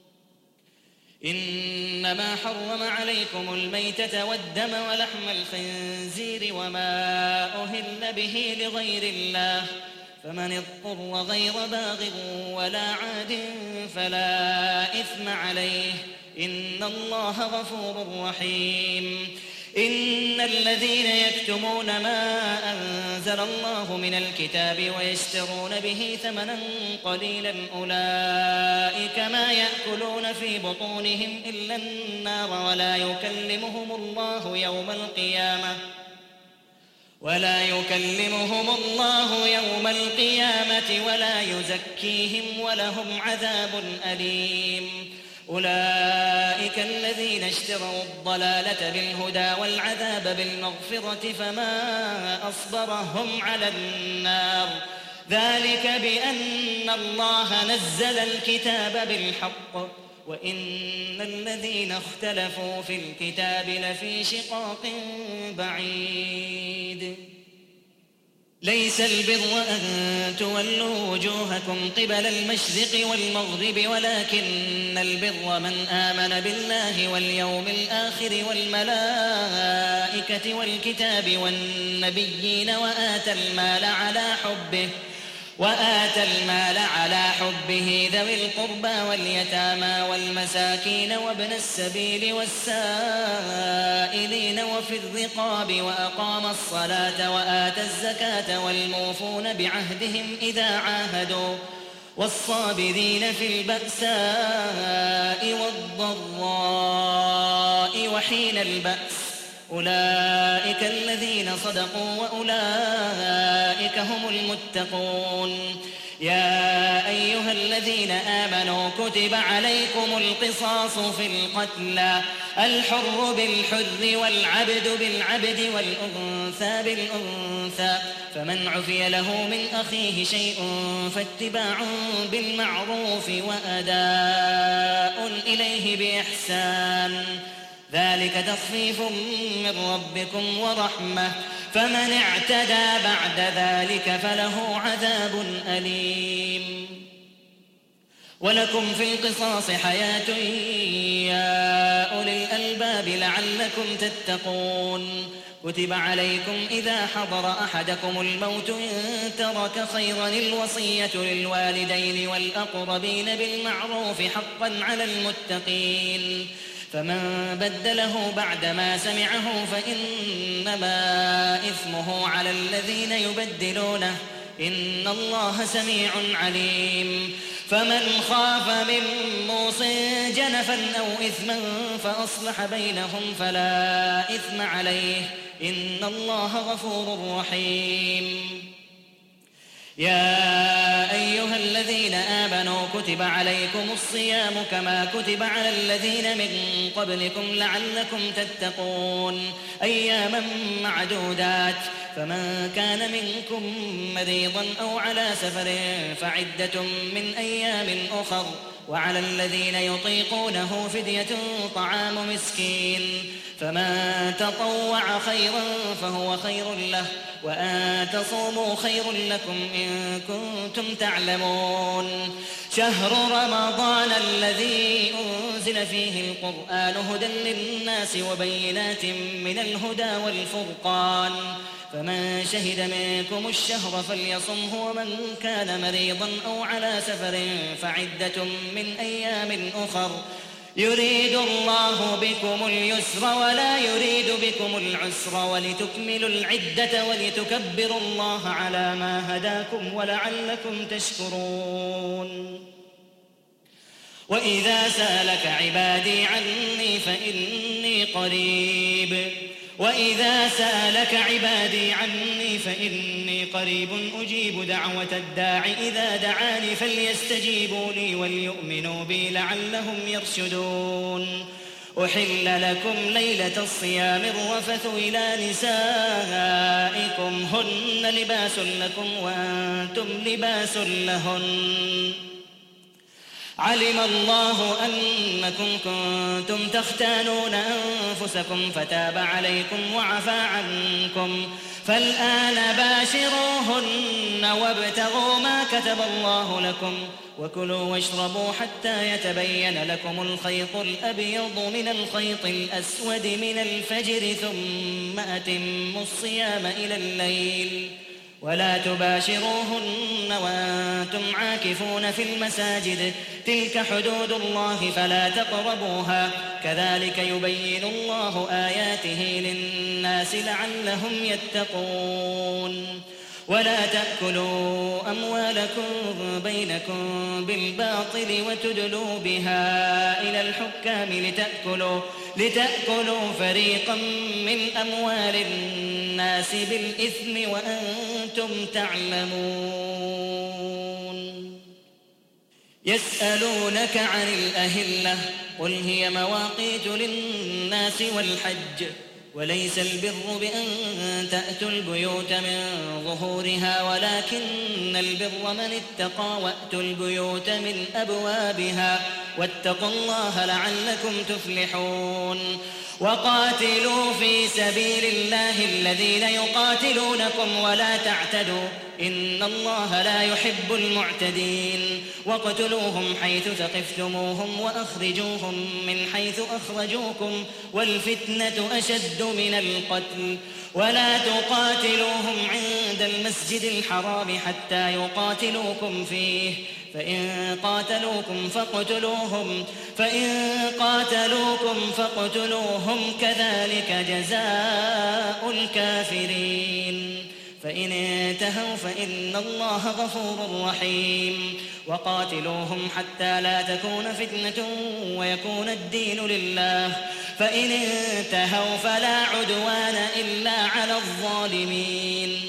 إنما حرم عليكم الميتة والدم ولحم الخنزير وما أهل به لغير الله فمن اضطر غير باغ ولا عاد فلا إثم عليه إن الله غفور رحيم. إن الذين يكتمون ما أنزل الله من الكتاب ويشترون به ثمنا قليلا أولئك ما يأكلون في بطونهم إلا النار ولا يكلمهم الله يوم القيامة ولا يزكيهم ولهم عذاب أليم. أولئك الذين اشتروا الضلالة بالهدى والعذاب بالمغفرة فما أصبرهم على النار ذلك بأن الله نزل الكتاب بالحق وإن الذين اختلفوا في الكتاب لفي شقاق بعيد. ليس البر أن تولوا وجوهكم قبل المشرق والمغرب ولكن البر من آمن بالله واليوم الآخر والملائكة والكتاب والنبيين وآتى المال على حبه ذوي القربى واليتامى والمساكين وابن السبيل والسائلين وفي الرقاب وأقام الصلاة وآتى الزكاة والموفون بعهدهم إذا عاهدوا والصابرين في البأساء والضراء وحين البأس أولئك الذين صدقوا وأولئك هم المتقون. يا أيها الذين آمنوا كتب عليكم القصاص في القتلى الحر بالحر والعبد بالعبد والأنثى بالأنثى فمن عفي له من أخيه شيء فاتباع بالمعروف وأداء إليه بإحسان ذلك تخفيف من ربكم ورحمة فمن اعتدى بعد ذلك فله عذاب أليم. ولكم في القصاص حياة يا أولي الألباب لعلكم تتقون. كتب عليكم إذا حضر أحدكم الموت إن ترك خيرا الوصية للوالدين والأقربين بالمعروف حقا على المتقين فمن بدله بعدما سمعه فإنما إثمه على الذين يبدلونه إن الله سميع عليم. فمن خاف من موص جنفا أو إثما فأصلح بينهم فلا إثم عليه إن الله غفور رحيم. يا أيها الذين آمنوا كتب عليكم الصيام كما كتب على الذين من قبلكم لعلكم تتقون أياما معدودات فمن كان منكم مريضا أو على سفر فعدة من أيام أخر وعلى الذين يطيقونه فدية طعام مسكين فمن تطوع خيرا فهو خير له وأن تصوموا خير لكم إن كنتم تعلمون شهر رمضان الذي أنزل فيه القرآن هدى للناس وبينات من الهدى والفرقان فمن شهد منكم الشهر فليصمه ومن كان مريضا أو على سفر فعدة من أيام أخر يريد الله بكم اليسر ولا يريد بكم العسر ولتكملوا العدة ولتكبروا الله على ما هداكم ولعلكم تشكرون وإذا سألك عبادي عني فإني قريب أجيب دعوة الداع إذا دعاني فليستجيبوا لي وليؤمنوا بي لعلهم يرشدون أحل لكم ليلة الصيام الرفث إلى نسائكم هن لباس لكم وأنتم لباس لهن علم الله أنكم كنتم تختانون أنفسكم فتاب عليكم وعفى عنكم فالآن باشروهن وابتغوا ما كتب الله لكم وكلوا واشربوا حتى يتبين لكم الخيط الأبيض من الخيط الأسود من الفجر ثم أتموا الصيام إلى الليل ولا تباشروهن وأنتم عاكفون في المساجد تلك حدود الله فلا تقربوها كذلك يبين الله آياته للناس لعلهم يتقون ولا تأكلوا أموالكم بينكم بالباطل وتدلوا بها إلى الحكام لتأكلوا فريقا من أموال الناس بالإثم وأنتم تعلمون يسألونك عن الأهلة قل هي مواقيت للناس والحج وليس البر بأن تأتوا البيوت من ظهورها ولكن البر من اتقى وأتوا البيوت من أبوابها واتقوا الله لعلكم تفلحون وقاتلوا في سبيل الله الذين يقاتلونكم ولا تعتدوا إن الله لا يحب المعتدين واقتلوهم حيث ثقفتموهم وأخرجوهم من حيث أخرجوكم والفتنة أشد من القتل ولا تقاتلوهم عند المسجد الحرام حتى يقاتلوكم فيه فإن قاتلوكم فاقتلوهم كذلك جزاء الكافرين فإن انتهوا فإن الله غفور رحيم وقاتلوهم حتى لا تكون فتنة ويكون الدين لله فإن انتهوا فلا عدوان إلا على الظالمين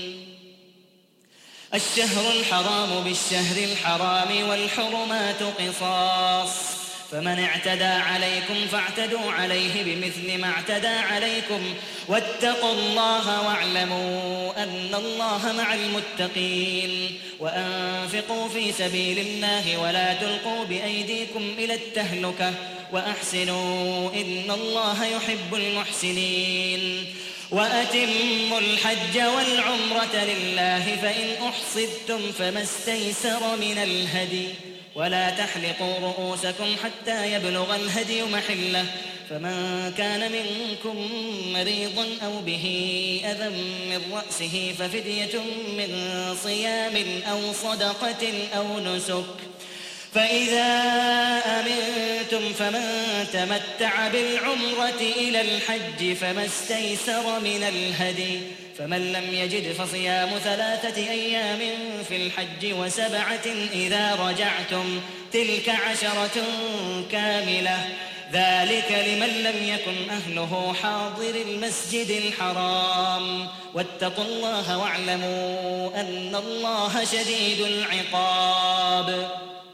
الشهر الحرام بالشهر الحرام والحرمات قصاص فمن اعتدى عليكم فاعتدوا عليه بمثل ما اعتدى عليكم واتقوا الله واعلموا أن الله مع المتقين وأنفقوا في سبيل الله ولا تلقوا بأيديكم إلى التهلكة وأحسنوا إن الله يحب المحسنين وأتموا الحج والعمرة لله فإن أحصرتم فما استيسر من الهدي ولا تحلقوا رؤوسكم حتى يبلغ الهدي محله فمن كان منكم مريضا أو به أذى من رأسه ففدية من صيام أو صدقة أو نسك فإذا أمنتم فمن تمتع بالعمرة إلى الحج فما استيسر من الهدي فمن لم يجد فصيام 3 أيام في الحج و7 إذا رجعتم تلك 10 كاملة ذلك لمن لم يكن أهله حاضر المسجد الحرام واتقوا الله واعلموا أن الله شديد العقاب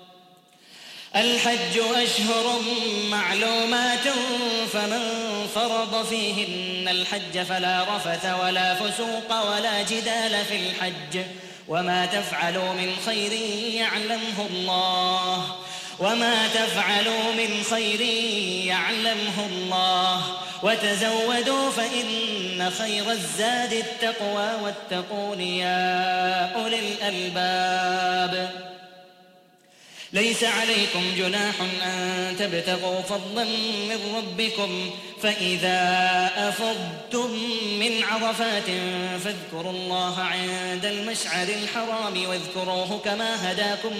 الحج أشهر معلومات فمن فرض فيهن الحج فلا رفث ولا فسوق ولا جدال في الحج وما تفعلوا من خير يعلمه الله وما تفعلوا من خير يعلمه الله وتزودوا فإن خير الزاد التقوى واتقون يا أولي الألباب. ليس عليكم جناح أن تبتغوا فضلا من ربكم فإذا أفضتم من عرفات فاذكروا الله عند المشعر الحرام واذكروه كما هداكم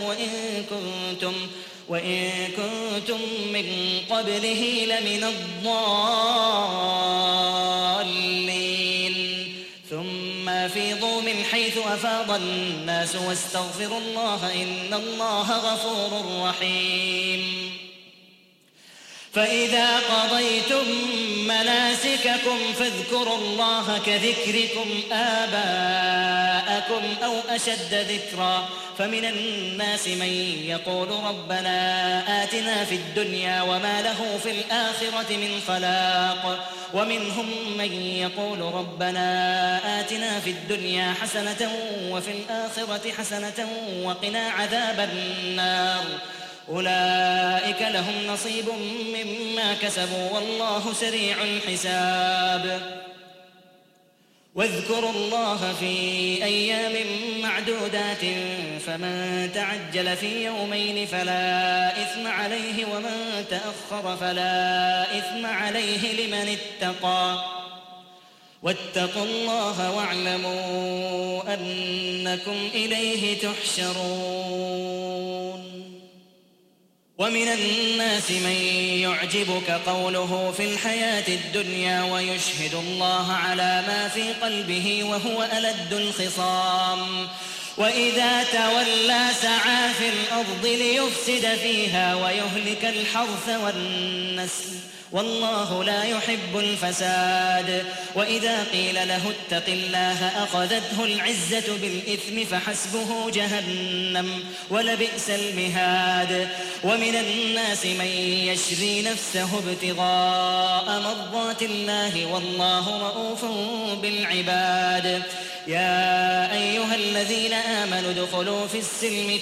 وإن كنتم من قبله لمن الضالين. ثم أفيضوا من حيث أفاض الناس واستغفروا الله إن الله غفور رحيم. فإذا قضيتم مناسككم فاذكروا الله كذكركم آباءكم أو أشد ذكرا فمن الناس من يقول ربنا آتنا في الدنيا وما له في الآخرة من خلاق ومنهم من يقول ربنا آتنا في الدنيا حسنة وفي الآخرة حسنة وقنا عذاب النار أولئك لهم نصيب مما كسبوا والله سريع الحساب. واذكروا الله في أيام معدودات فمن تعجل في يومين فلا إثم عليه ومن تأخر فلا إثم عليه لمن اتقى واتقوا الله واعلموا أنكم إليه تحشرون. ومن الناس من يعجبك قوله في الحياة الدنيا ويشهد الله على ما في قلبه وهو ألد الخصام وإذا تولى سعى في الأرض ليفسد فيها ويهلك الحرث والنسل والله لا يحب الفساد. وإذا قيل له اتق الله أخذته العزة بالإثم فحسبه جهنم ولبئس المهاد. ومن الناس من يشري نفسه ابتغاء مرضات الله والله رؤوف بالعباد. يا أيها الذين آمنوا ادخلوا في السلم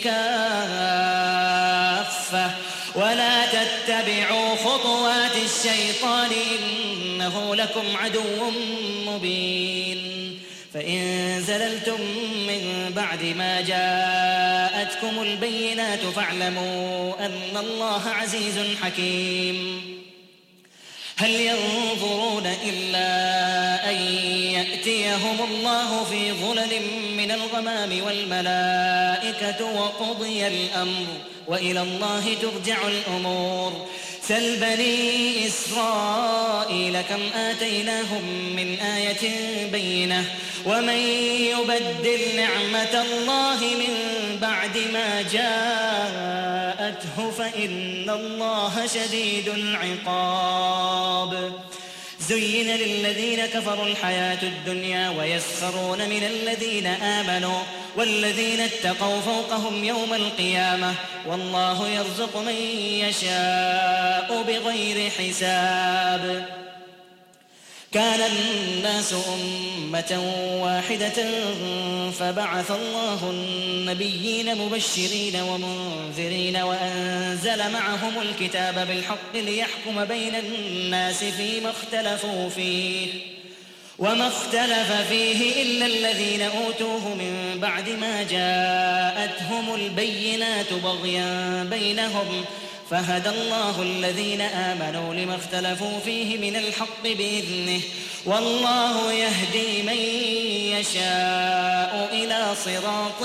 كافة ولا تتبعوا خطوات الشيطان إنه لكم عدو مبين. فإن زللتم من بعد ما جاءتكم البينات فاعلموا أن الله عزيز حكيم. هل ينظرون إلا أن يأتيهم الله في ظلل من الغمام والملائكة وقضي الأمر وإلى الله ترجع الأمور. سل بني إسرائيل كم آتيناهم من آية بينة ومن يبدل نعمة الله من بعد ما جاءته فإن الله شديد العقاب. زين للذين كفروا الحياة الدنيا ويسخرون من الذين آمنوا والذين اتقوا فوقهم يوم القيامة والله يرزق من يشاء بغير حساب. كان الناس أمة واحدة فبعث الله النبيين مبشرين ومنذرين وأنزل معهم الكتاب بالحق ليحكم بين الناس فيما اختلفوا فيه وما اختلف فيه إلا الذين أوتوه من بعد ما جاءتهم البينات بغيا بينهم فهدى الله الذين آمنوا لما اختلفوا فيه من الحق بإذنه والله يهدي من يشاء إلى صراط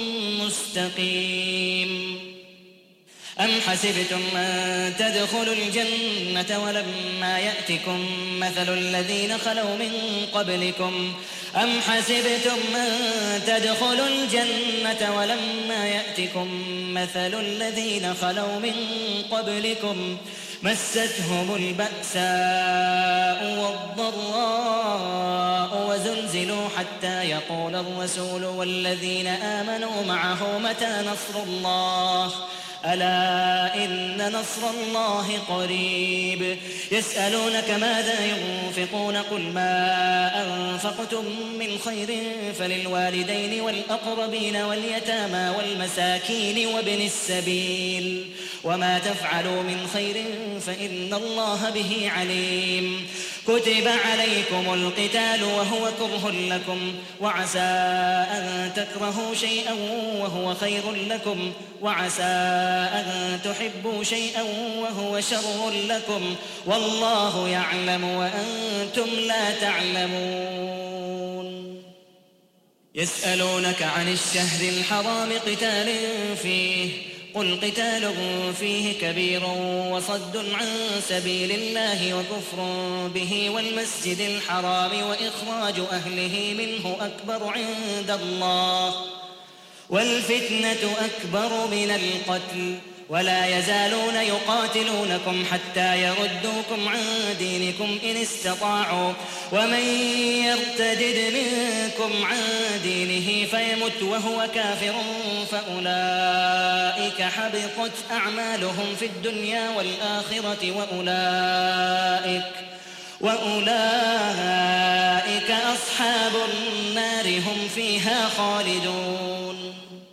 مستقيم. أم حسبتم أن تدخلوا الجنة ولما يأتكم مثل الذين خلوا من قبلكم أم حسبتم أن تدخلوا الجنة ولما يأتكم مثل الذين خلوا من قبلكم مستهم البأساء والضراء وزلزلوا حتى يقول الرسول والذين آمنوا معه متى نصر الله ألا إن نصر الله قريب يسألونك ماذا ينفقون قل ما أنفقتم من خير فللوالدين والأقربين واليتامى والمساكين وابن السبيل وما تفعلوا من خير فإن الله به عليم كتب عليكم القتال وهو كره لكم وعسى أن تكرهوا شيئا وهو خير لكم وعسى أن تحبوا شيئا وهو شر لكم والله يعلم وأنتم لا تعلمون يسألونك عن الشهر الحرام قتال فيه قل قتال فيه كبير وصد عن سبيل الله وكفر به والمسجد الحرام وإخراج أهله منه أكبر عند الله والفتنة أكبر من القتل ولا يزالون يقاتلونكم حتى يردوكم عن دينكم إن استطاعوا ومن يرتدد منكم عن دينه فيمت وهو كافر فأولئك حبطت أعمالهم في الدنيا والآخرة وأولئك أصحاب النار هم فيها خالدون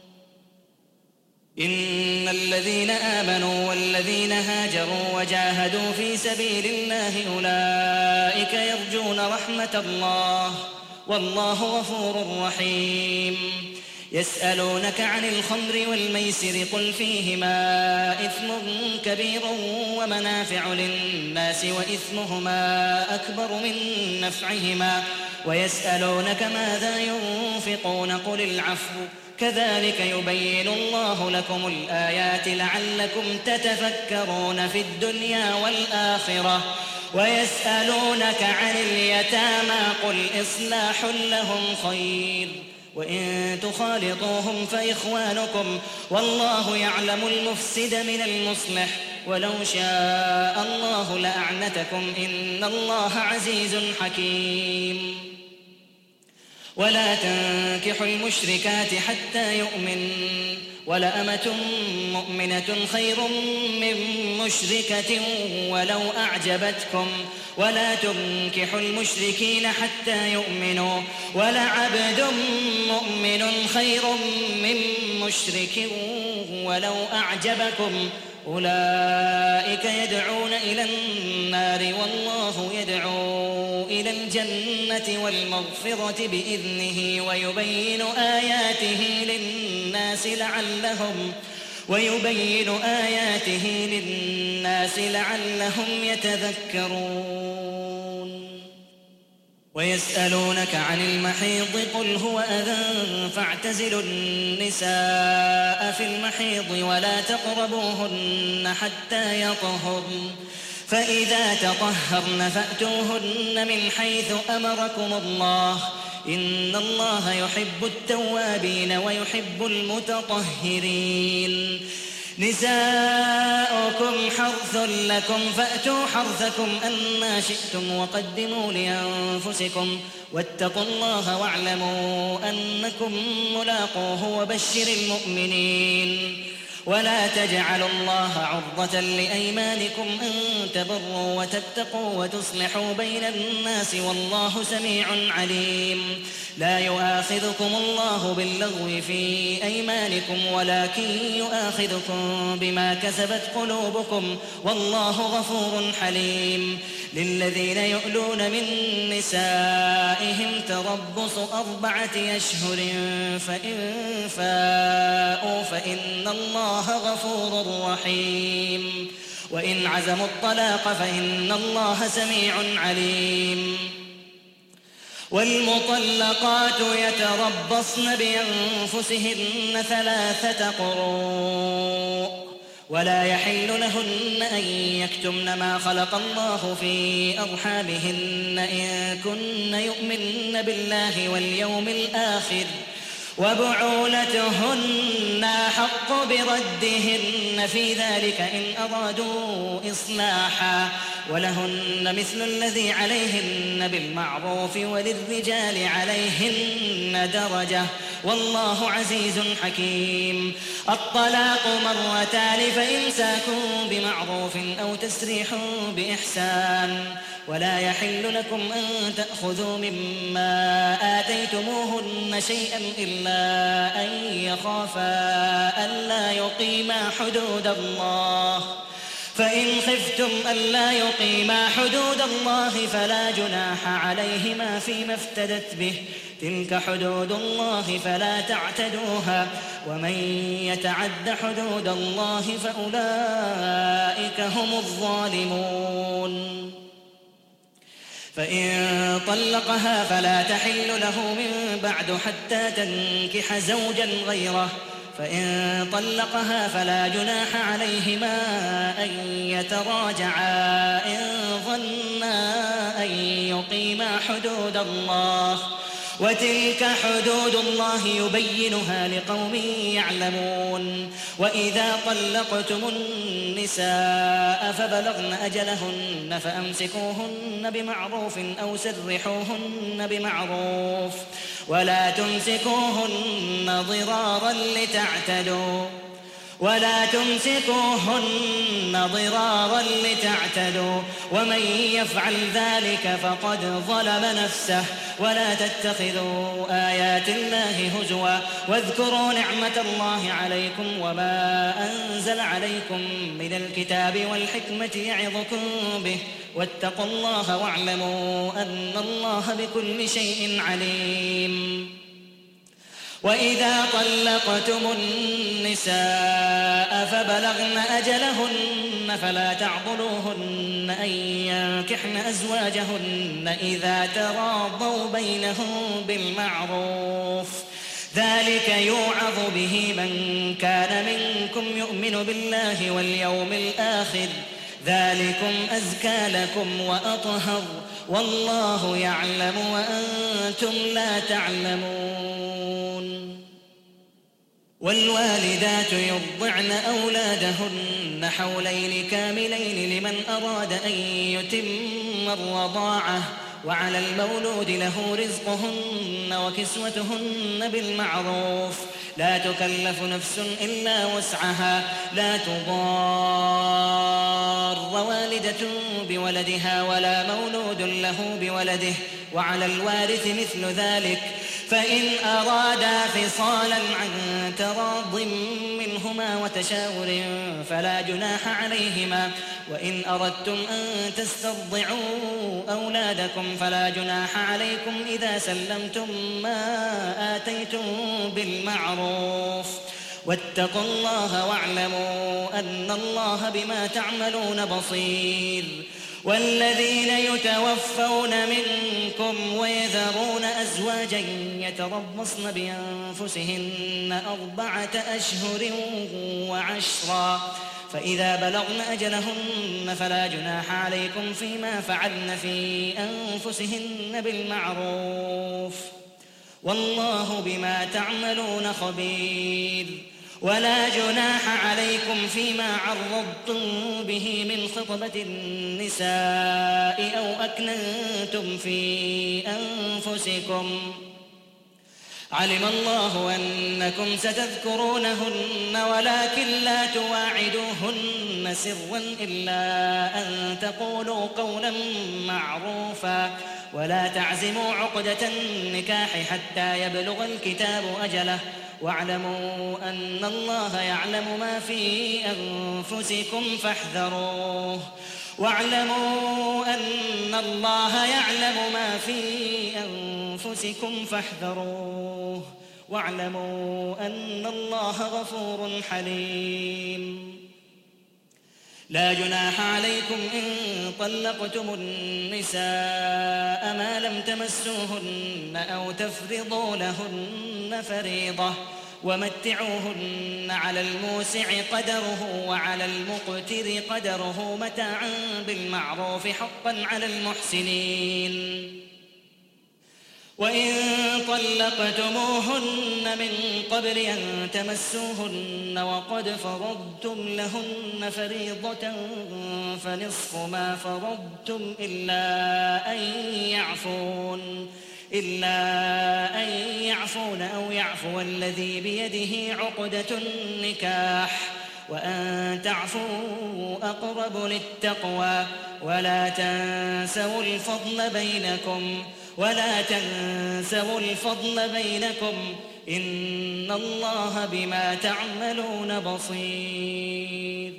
إن الذين آمنوا والذين هاجروا وجاهدوا في سبيل الله أولئك يرجون رحمة الله والله غفور رحيم يسألونك عن الخمر والميسر قل فيهما إثم كبير ومنافع للناس وإثمهما أكبر من نفعهما ويسألونك ماذا ينفقون قل العفو كذلك يبين الله لكم الآيات لعلكم تتفكرون في الدنيا والآخرة ويسألونك عن اليتامى قل إصلاح لهم خير وإن تخالطوهم فإخوانكم والله يعلم المفسد من المصلح ولو شاء الله لأعنتكم إن الله عزيز حكيم ولا تنكحوا المشركات حتى يؤمن ولأمة مؤمنة خير من مشركة ولو أعجبتكم ولا تنكحوا المشركين حتى يؤمنوا ولعبد مؤمن خير من مشرك ولو أعجبكم أولئك يدعون إلى النار والله يدعو إلى الجنة والمغفرة بإذنه ويبين آياته للناس لعلهم يتذكرون ويسألونك عن المحيض قل هو أذى فاعتزلوا النساء في المحيض ولا تقربوهن حتى يطهرن فإذا تطهرن فأتوهن من حيث أمركم الله إن الله يحب التوابين ويحب المتطهرين نساؤكم حرث لكم فأتوا حرثكم أنا شئتم وقدموا لأنفسكم واتقوا الله واعلموا أنكم ملاقوه وبشر المؤمنين ولا تجعلوا الله عرضة لأيمانكم أن تبروا وتتقوا وتصلحوا بين الناس والله سميع عليم لا يؤاخذكم الله باللغو في أيمانكم ولكن يؤاخذكم بما كسبت قلوبكم والله غفور حليم للذين يؤلون من نسائهم تربص 4 أشهر فإن فاءوا فإن الله غفور رحيم وإن عزموا الطلاق فإن الله سميع عليم والمطلقات يتربصن بأنفسهن 3 قروء ولا يحل لهن أن يكتمن ما خلق الله في أرحامهن إن كن يؤمن بالله واليوم الآخر وبعولتهن أحق بردهن في ذلك إن أرادوا إصلاحا ولهن مثل الذي عليهن بالمعروف وللرجال عليهن درجة والله عزيز حكيم. الطلاق مرتان فإمساك بمعروف أو تسريح بإحسان ولا يحل لكم أن تأخذوا مما آتيتموهن شيئا إلا أن يخافا ألا يقيما حدود الله فإن خفتم ألا يقيما حدود الله فلا جناح عليهما فيما افتدت به تلك حدود الله فلا تعتدوها ومن يتعد حدود الله فأولئك هم الظالمون. فإن طلقها فلا تحل له من بعد حتى تنكح زوجا غيره فإن طلقها فلا جناح عليهما أن يتراجعا إن ظنا أن يقيما حدود الله وتلك حدود الله يبينها لقوم يعلمون. وإذا طلقتم النساء فبلغن أجلهن فأمسكوهن بمعروف أو سرحوهن بمعروف ولا تمسكوهن ضرارا لتعتدوا ومن يفعل ذلك فقد ظلم نفسه. ولا تتخذوا آيات الله هزوا واذكروا نعمة الله عليكم وما أنزل عليكم من الكتاب والحكمة يعظكم به واتقوا الله واعلموا أن الله بكل شيء عليم. وإذا طلقتم النساء فبلغن أجلهن فلا تعضلوهن أن ينكحن أزواجهن إذا تراضوا بينهم بالمعروف ذلك يوعظ به من كان منكم يؤمن بالله واليوم الآخر ذلكم أزكى لكم وأطهر والله يعلم وأنتم لا تعلمون. والوالدات يرضعن أولادهن حولين كاملين لمن أراد أن يتم الرضاعة وعلى المولود له رزقهن وكسوتهن بالمعروف لا تكلف نفس إلا وسعها لا تضار والدة بولدها ولا مولود له بولده وعلى الوارث مثل ذلك فإن أرادا فصالا عن تراض منهما وتشاور فلا جناح عليهما. وإن أردتم أن تسترضعوا أولادكم فلا جناح عليكم إذا سلمتم ما آتيتم بالمعروف واتقوا الله واعلموا أن الله بما تعملون بصير. والذين يتوفون منكم ويذرون أزواجا يتربصن بأنفسهن 4 أشهر وعشرا فإذا بلغن أجلهن فلا جناح عليكم فيما فعلن في أنفسهن بالمعروف والله بما تعملون خبير. ولا جناح عليكم فيما عرضتم به من خطبة النساء أو أكننتم في أنفسكم علم الله أنكم ستذكرونهن ولكن لا تواعدوهن سرا إلا أن تقولوا قولا معروفا ولا تعزموا عقدة النكاح حتى يبلغ الكتاب أجله واعلموا أن الله يعلم ما في أنفسكم فاحذروه واعلموا أن الله غفور حليم. لا جناح عليكم إن طلقتم النساء ما لم تمسوهن أو تفرضوا لهن فريضة ومتعوهن على الموسع قدره وعلى المقتر قدره متاعا بالمعروف حقا على المحسنين. وإن طلقتموهن من قبل أن تمسوهن وقد فرضتم لهن فريضة فنصف ما فرضتم إلا أن يعفون أو يعفو الذي بيده عقدة النكاح وأن تعفوا أقرب للتقوى ولا تنسوا الفضل بينكم إن الله بما تعملون بصير.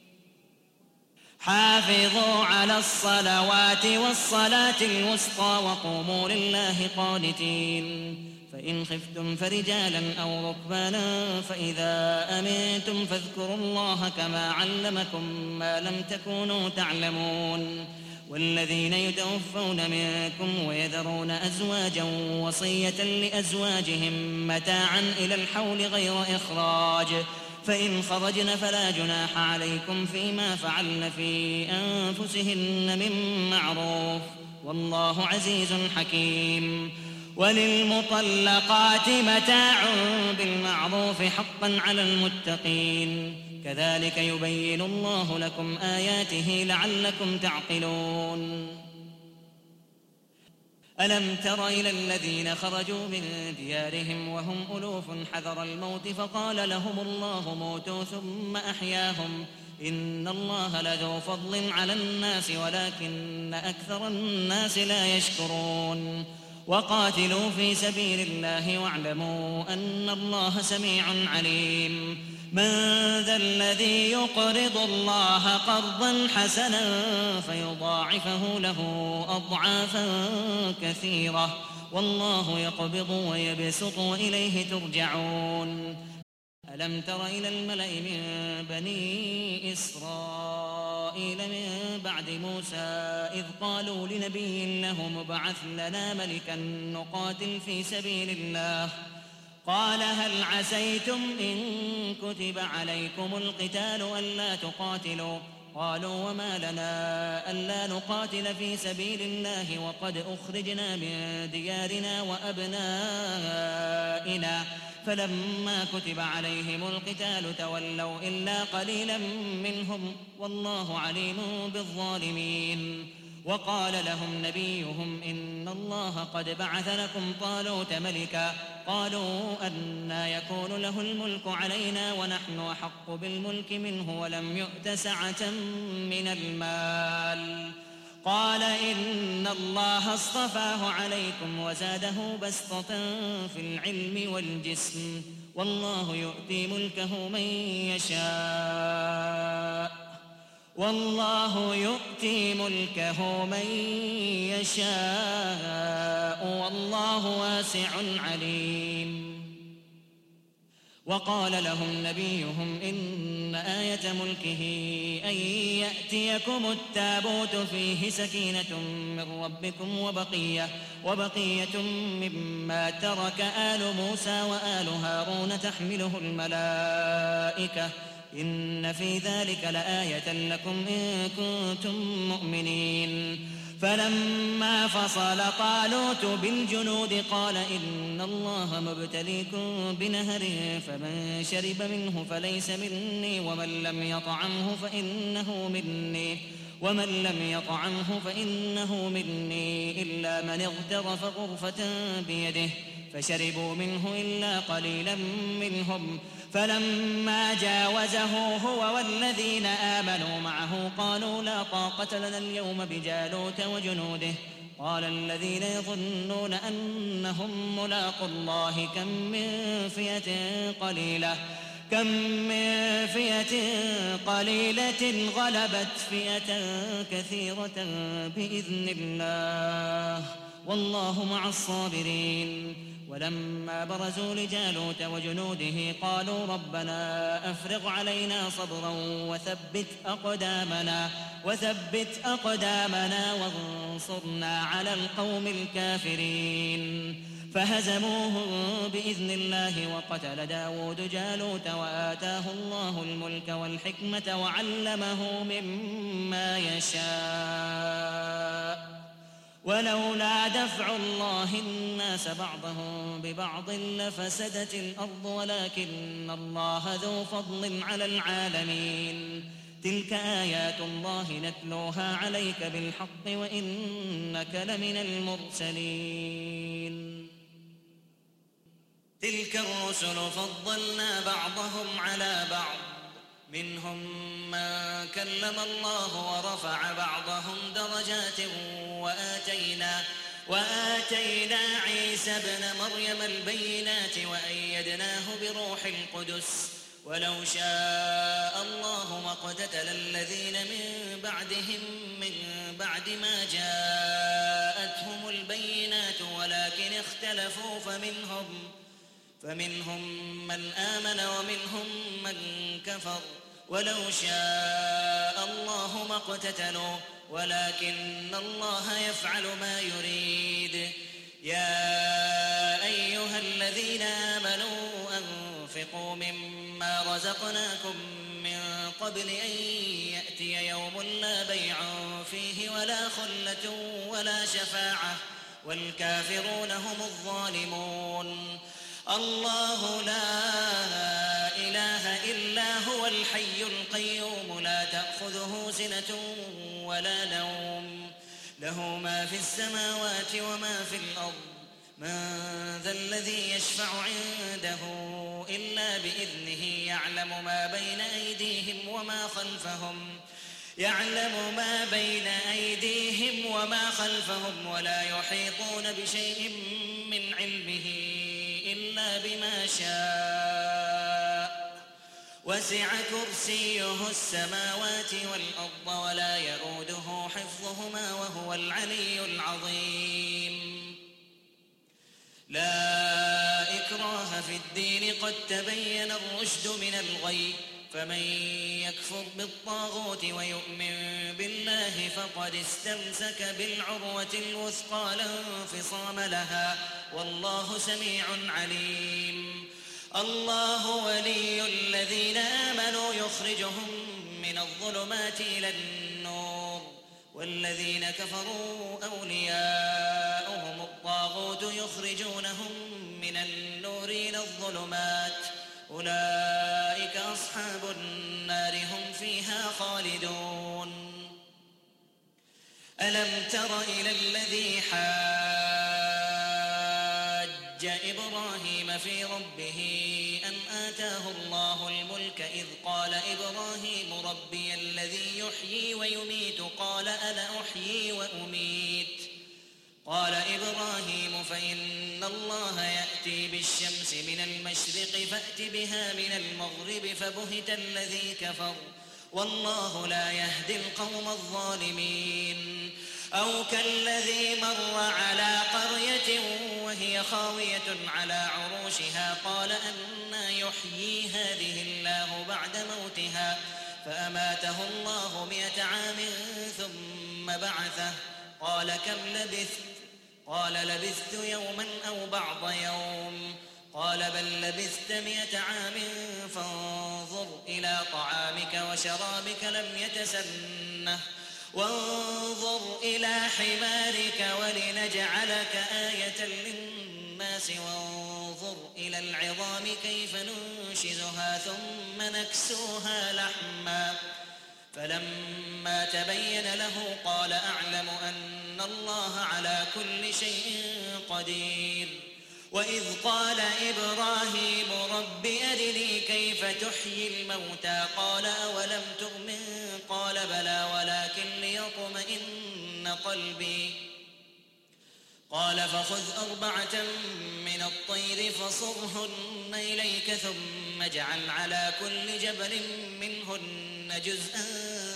حافظوا على الصلوات والصلاة الوسطى وقوموا لله قانتين. فإن خفتم فرجالا أو ركبانا فإذا أمنتم فاذكروا الله كما علمكم ما لم تكونوا تعلمون. والذين يتوفون منكم ويذرون أزواجا وصية لأزواجهم متاعا إلى الحول غير إخراج فإن خرجن فلا جناح عليكم فيما فعلن في أنفسهن من معروف والله عزيز حكيم. وللمطلقات متاع بالمعروف حقا على المتقين كذلك يبين الله لكم آياته لعلكم تعقلون. ألم تر إلى الذين خرجوا من ديارهم وهم ألوف حذر الموت فقال لهم الله موتوا ثم أحياهم إن الله لذو فضل على الناس ولكن أكثر الناس لا يشكرون. وقاتلوا في سبيل الله واعلموا أن الله سميع عليم. من ذا الذي يقرض الله قرضا حسنا فيضاعفه له أضعافا كثيرة والله يقبض ويبسط وإليه ترجعون. ألم تر إلى الملأ من بني إسرائيل من بعد موسى إذ قالوا لنبي له مبعث لنا ملكا نقاتل في سبيل الله قال هل عسيتم إن كتب عليكم القتال ألا تقاتلوا قالوا وما لنا ألا نقاتل في سبيل الله وقد أخرجنا من ديارنا وأبنائنا فلما كتب عليهم القتال تولوا إلا قليلا منهم والله عليم بالظالمين. وقال لهم نبيهم إن الله قد بعث لكم طالوت ملكا قالوا أنى يكون له الملك علينا ونحن أحق بالملك منه ولم يؤت سعة من المال قال إن الله اصطفاه عليكم وزاده بسطة في العلم والجسم والله يؤتي ملكه من يشاء والله واسع عليم. وقال لهم نبيهم إن آية ملكه أن يأتيكم التابوت فيه سكينة من ربكم وبقية مما ترك آل موسى وآل هارون تحمله الملائكة إن في ذلك لآية لكم إن كنتم مؤمنين. فلما فصل طالوت بالجنود قال إن الله مبتليكم بنهر فمن شرب منه فليس مني ومن لم يطعمه فإنه مني إلا من اغترف غرفة بيده فشربوا منه إلا قليلا منهم فلما جاوزه هو والذين آمنوا معه قالوا لا طاقة لنا اليوم بجالوت وجنوده قال الذين يظنون أنهم ملاقو الله كم من فئة قليلة غلبت فئة كثيرة بإذن الله والله مع الصابرين. ولما برزوا لجالوت وجنوده قالوا ربنا أفرغ علينا صبرا وثبت أقدامنا وانصرنا على القوم الكافرين. فهزموهم بإذن الله وقتل داود جالوت وآتاه الله الملك والحكمة وعلمه مما يشاء ولولا دفع الله الناس بعضهم ببعض لفسدت الأرض ولكن الله ذو فضل على العالمين. تلك آيات الله نتلوها عليك بالحق وإنك لمن المرسلين. تلك الرسل فضلنا بعضهم على بعض منهم من كلم الله ورفع بعضهم درجات وآتينا عيسى ابن مريم البينات وأيدناه بروح القدس ولو شاء الله ما اقتتل الذين من بعدهم من بعد ما جاءتهم البينات ولكن اختلفوا فمنهم من آمن ومنهم من كفر ولو شاء الله ما اقتتلوا ولكن الله يفعل ما يريد. يا أيها الذين آمنوا أنفقوا مما رزقناكم من قبل أن يأتي يوم لا بيع فيه ولا خلة ولا شفاعة والكافرون هم الظالمون. الله لا إله إلا هو الحي القيوم لا تأخذه سنة ولا نوم له ما في السماوات وما في الأرض من ذا الذي يشفع عنده إلا بإذنه يعلم ما بين أيديهم وما خلفهم ولا يحيطون بشيء من علمه إلا بما شاء وسع كرسيه السماوات والأرض ولا يؤوده حفظهما وهو العلي العظيم. لا إكراه في الدين قد تبين الرشد من الغي فمن يكفر بالطاغوت ويؤمن بالله فقد استمسك بالعروة الوثقى لا انفصام لها والله سميع عليم. الله ولي الذين آمنوا يخرجهم من الظلمات إلى النور والذين كفروا أولياؤهم الطاغوت يخرجونهم من النور إلى الظلمات أولئك أصحاب النار هم فيها خالدون. ألم تر إلى الذي حاج إبراهيم في ربه أن آتاه الله الملك إذ قال إبراهيم ربي الذي يحيي ويميت قال أنا أحيي وأميت قال إبراهيم فإن الله يأتي بالشمس من المشرق فأت بها من المغرب فبهت الذي كفر والله لا يهدي القوم الظالمين. أو كالذي مر على قرية وهي خاوية على عروشها قال أنى يحيي هذه الله بعد موتها فأماته الله 100 عام ثم بعثه قال كم لبثت قال لبثت يوما أو بعض يوم قال بل لبثت 100 عام فانظر إلى طعامك وشرابك لم يتسنه وانظر إلى حمارك ولنجعلك آية للناس وانظر إلى العظام كيف ننشزها ثم نكسوها لحما فلما تبين له قال أعلم أن الله على كل شيء قدير. وإذ قال إبراهيم رب أرني كيف تحيي الموتى قال أولم تؤمن قال بلى ولكن ليطمئن قلبي قال فخذ 4 من الطير فصرهن إليك ثم اجعل على كل جبل منهن جزءا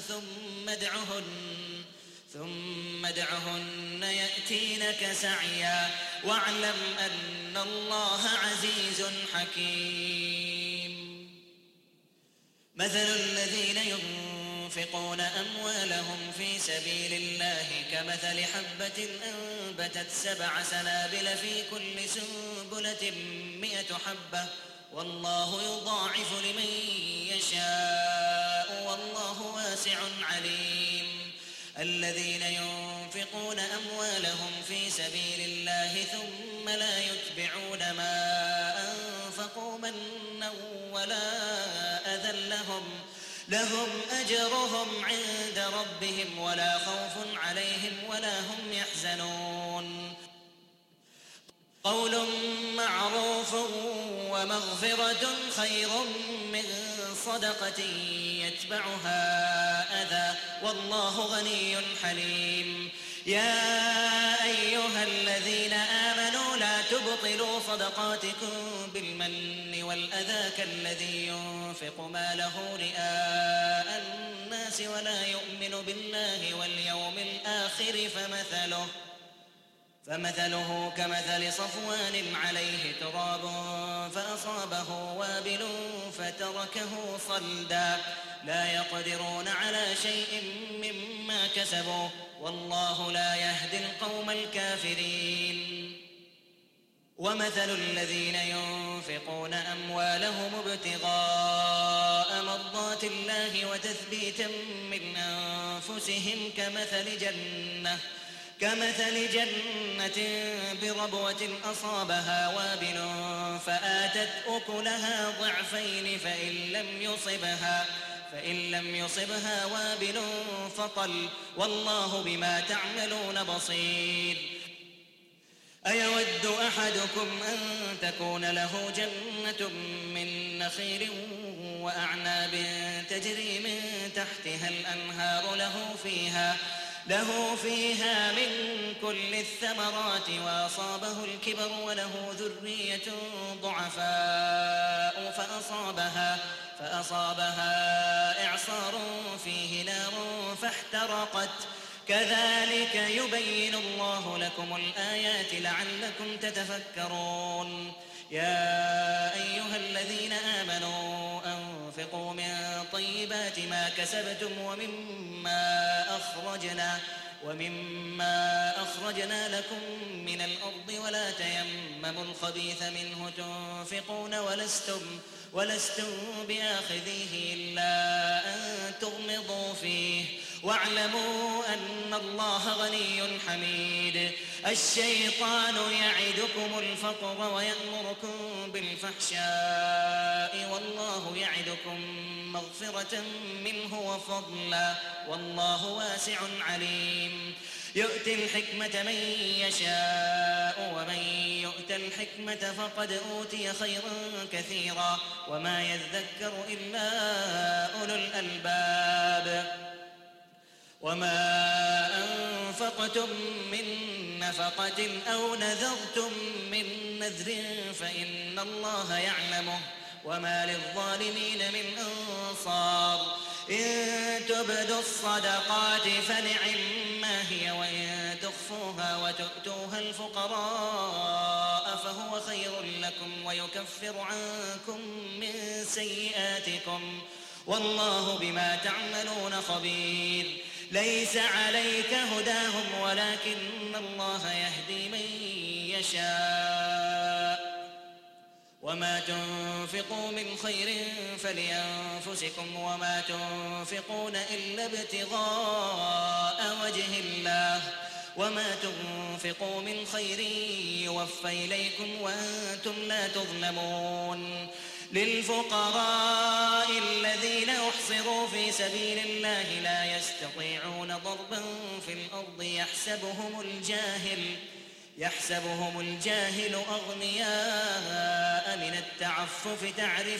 ثم ادعهن يأتينك سعيا واعلم أن الله عزيز حكيم. مثل الذين ينفقون أموالهم في سبيل الله كمثل حبة أنبتت 7 سنابل في كل سنبلة 100 حبة والله يضاعف لمن يشاء والله واسع عليم. الذين ينفقون ينفقون أموالهم في سبيل الله ثم لا يتبعون ما أنفقوا منا ولا أذى لهم أجرهم عند ربهم ولا خوف عليهم ولا هم يحزنون. قول معروف ومغفرة خير من صدقة يتبعها أذى والله غني حليم. يا أيها الذين آمنوا لا تبطلوا صدقاتكم بالمن والأذى كالذي ينفق ماله رئاء الناس ولا يؤمن بالله واليوم الآخر فمثله كمثل صفوان عليه تراب فأصابه وابل فتركه صلدا لا يقدرون على شيء مما كسبوا والله لا يهدي القوم الكافرين. ومثل الذين ينفقون أموالهم ابتغاء مرضات الله وتثبيتا من أنفسهم كمثل جنة بربوة أصابها وابل فآتت أكلها ضعفين فإن لم يصبها وابل فطل والله بما تعملون بصير. أيود أحدكم أن تكون له جنة من نخيل وأعناب تجري من تحتها الأنهار له فيها من كل الثمرات وأصابه الكبر وله ذرية ضعفاء فأصابها إعصار فيه نار فاحترقت كذلك يبين الله لكم الآيات لعلكم تتفكرون. يا أيها الذين آمنوا أنفقوا من طيبات ما كسبتم ومما أخرجنا لكم من الأرض ولا تيمموا الخبيث منه تنفقون ولستم بآخذيه إلا أن تغمضوا فيه واعلموا أن الله غني حميد. الشيطان يعدكم الفقر ويأمركم بالفحشاء والله يعدكم مغفرة منه وفضلا والله واسع عليم. يؤتي الحكمة من يشاء ومن يؤت الحكمة فقد أوتي خيرا كثيرا وما يذكر إلا أولو الألباب. وما أنفقتم من نفقة أو نذرتم من نذر فإن الله يعلمه وما للظالمين من أنصار. إن تبدوا الصدقات فنعما هي وإن تخفوها وتؤتوها الفقراء فهو خير لكم ويكفر عنكم من سيئاتكم والله بما تعملون خبير. ليس عليك هداهم ولكن الله يهدي من يشاء وما تنفقوا من خير فلأنفسكم وما تنفقون إلا ابتغاء وجه الله وما تنفقوا من خير يوفى إليكم وأنتم لا تظلمون. للفقراء الذين أحصروا في سبيل الله لا يستطيعون ضربا في الأرض يحسبهم الجاهل أغنياء من التعفف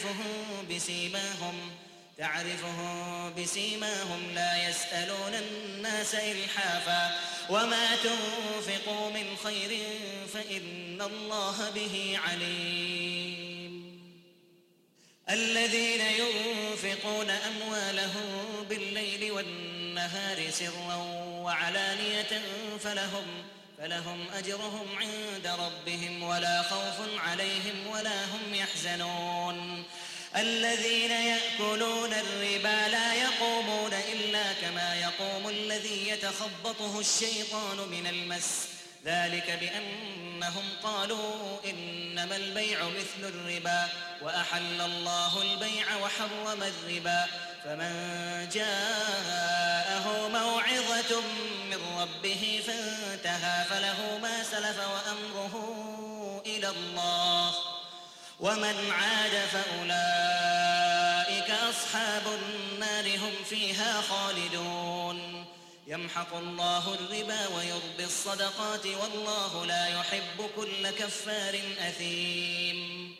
تعرفهم بسيماهم لا يسألون الناس إلحافا وما تنفقوا من خير فإن الله به عليم. الذين ينفقون أموالهم بالليل والنهار سرا وعلانية فلهم أجرهم عند ربهم ولا خوف عليهم ولا هم يحزنون. الذين يأكلون الربا لا يقومون إلا كما يقوم الذي يتخبطه الشيطان من المس ذلك بأنهم قالوا إنما البيع مثل الربا وأحل الله البيع وحرم الربا فمن جاءه موعظة من ربه فانتهى فله ما سلف وأمره إلى الله ومن عاد فأولئك أصحاب النار هم فيها خالدون يمحق الله الربا ويربي الصدقات والله لا يحب كل كفار أثيم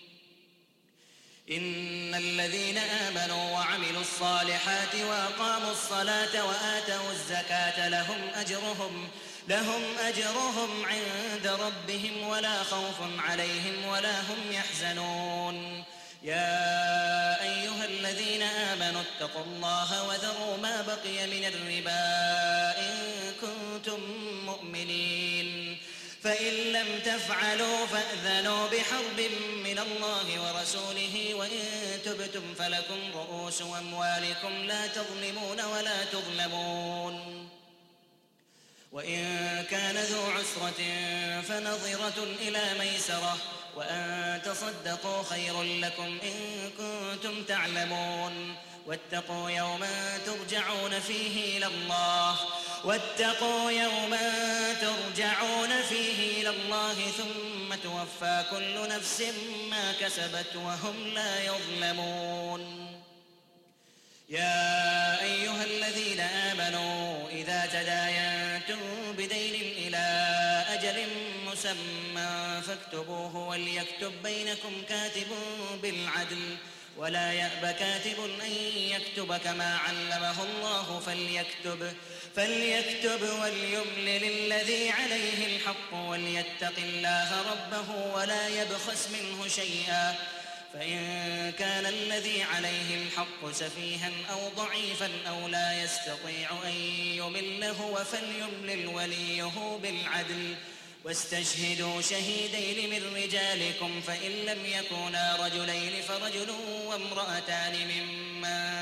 إن الذين آمنوا وعملوا الصالحات وأقاموا الصلاة وآتوا الزكاة لهم أجرهم عند ربهم ولا خوف عليهم ولا هم يحزنون يا أيها الذين آمنوا اتقوا الله وذروا ما بقي من الربا إن كنتم مؤمنين فإن لم تفعلوا فأذنوا بحرب من الله ورسوله وإن تبتم فلكم رؤوس أموالكم لا تظلمون ولا تظلمون وإن كان ذو عسرة فنظرة إلى ميسرة وأن تصدقوا خير لكم إن كنتم تعلمون واتقوا يوما ترجعون فيه إلى الله ثم توفى كل نفس ما كسبت وهم لا يظلمون يا أيها الذين آمنوا إذا تداينتم بدين إلى أجل مسمى فاكتبوه وليكتب بينكم كاتب بالعدل ولا يأب كاتب أن يكتب كما علمه الله فليكتب وليملل الذي عليه الحق وليتق الله ربه ولا يبخس منه شيئا فإن كان الذي عليه الحق سفيها أو ضعيفا أو لا يستطيع أن يمله فليملل وليه بالعدل واستشهدوا شهيدين من رجالكم فإن لم يكونا رجلين فرجل وامرأتان ممن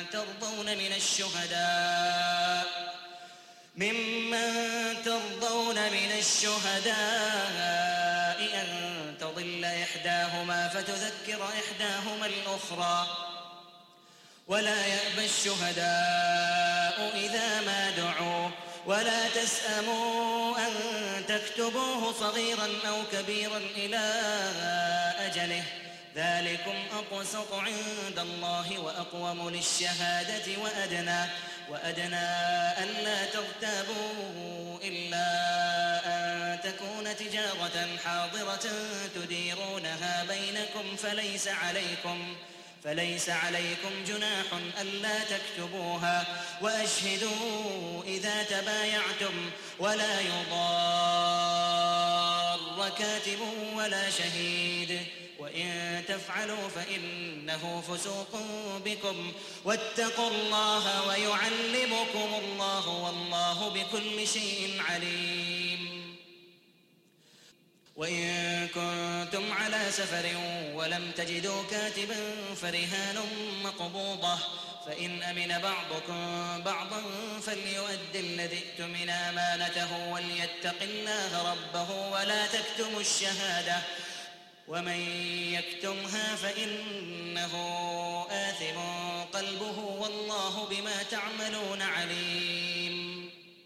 ترضون من الشهداء أن تضل إحداهما فتذكر إحداهما الأخرى ولا يأبى الشهداء إذا ما دعوا ولا تسأموا أن تكتبوه صغيرا أو كبيرا إلى أجله ذلكم أقسط عند الله وأقوم للشهادة وأدنى ألا ترتابوا إلا أن تكون تجارة حاضرة تديرونها بينكم فليس عليكم جناح ألا تكتبوها وأشهدوا إذا تبايعتم ولا يضار كاتب ولا شهيد وإن تفعلوا فإنه فسوق بكم واتقوا الله ويعلمكم الله والله بكل شيء عليم وإن كنتم على سفر ولم تجدوا كاتبا فرهان مقبوضة فإن أمن بعضكم بعضا فليؤد الذي ائتمن أمانته وليتق الله ربه ولا تكتموا الشهادة ومن يكتمها فإنه آثم قلبه والله بما تعملون عليم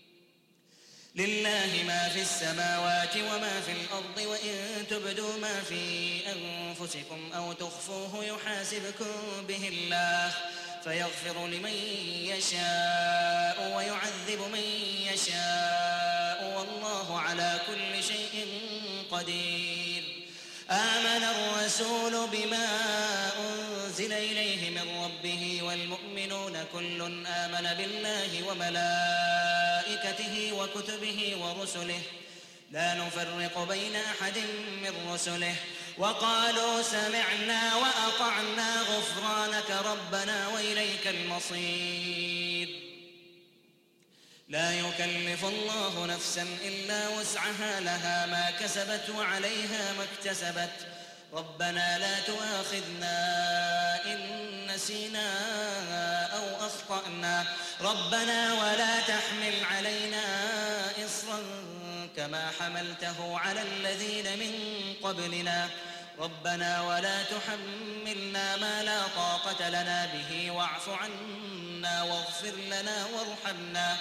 لله ما في السماوات وما في الأرض وإن تبدوا ما في أنفسكم أو تخفوه يحاسبكم به الله فيغفر لمن يشاء ويعذب من يشاء والله على كل شيء قدير آمن الرسول بما أنزل إليه من ربه والمؤمنون كل آمن بالله وملائكته وكتبه ورسله لا نفرق بين أحد من رسله وقالوا سمعنا وأطعنا غفرانك ربنا وإليك المصير لا يكلف الله نفسا إلا وسعها لها ما كسبت وعليها ما اكتسبت ربنا لا تؤاخذنا إن نسينا أو أخطأنا ربنا ولا تحمل علينا إصرا كما حملته على الذين من قبلنا ربنا ولا تحملنا ما لا طاقة لنا به واعف عنا واغفر لنا وارحمنا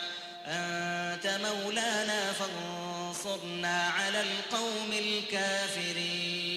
أنت مولانا فانصرنا على القوم الكافرين.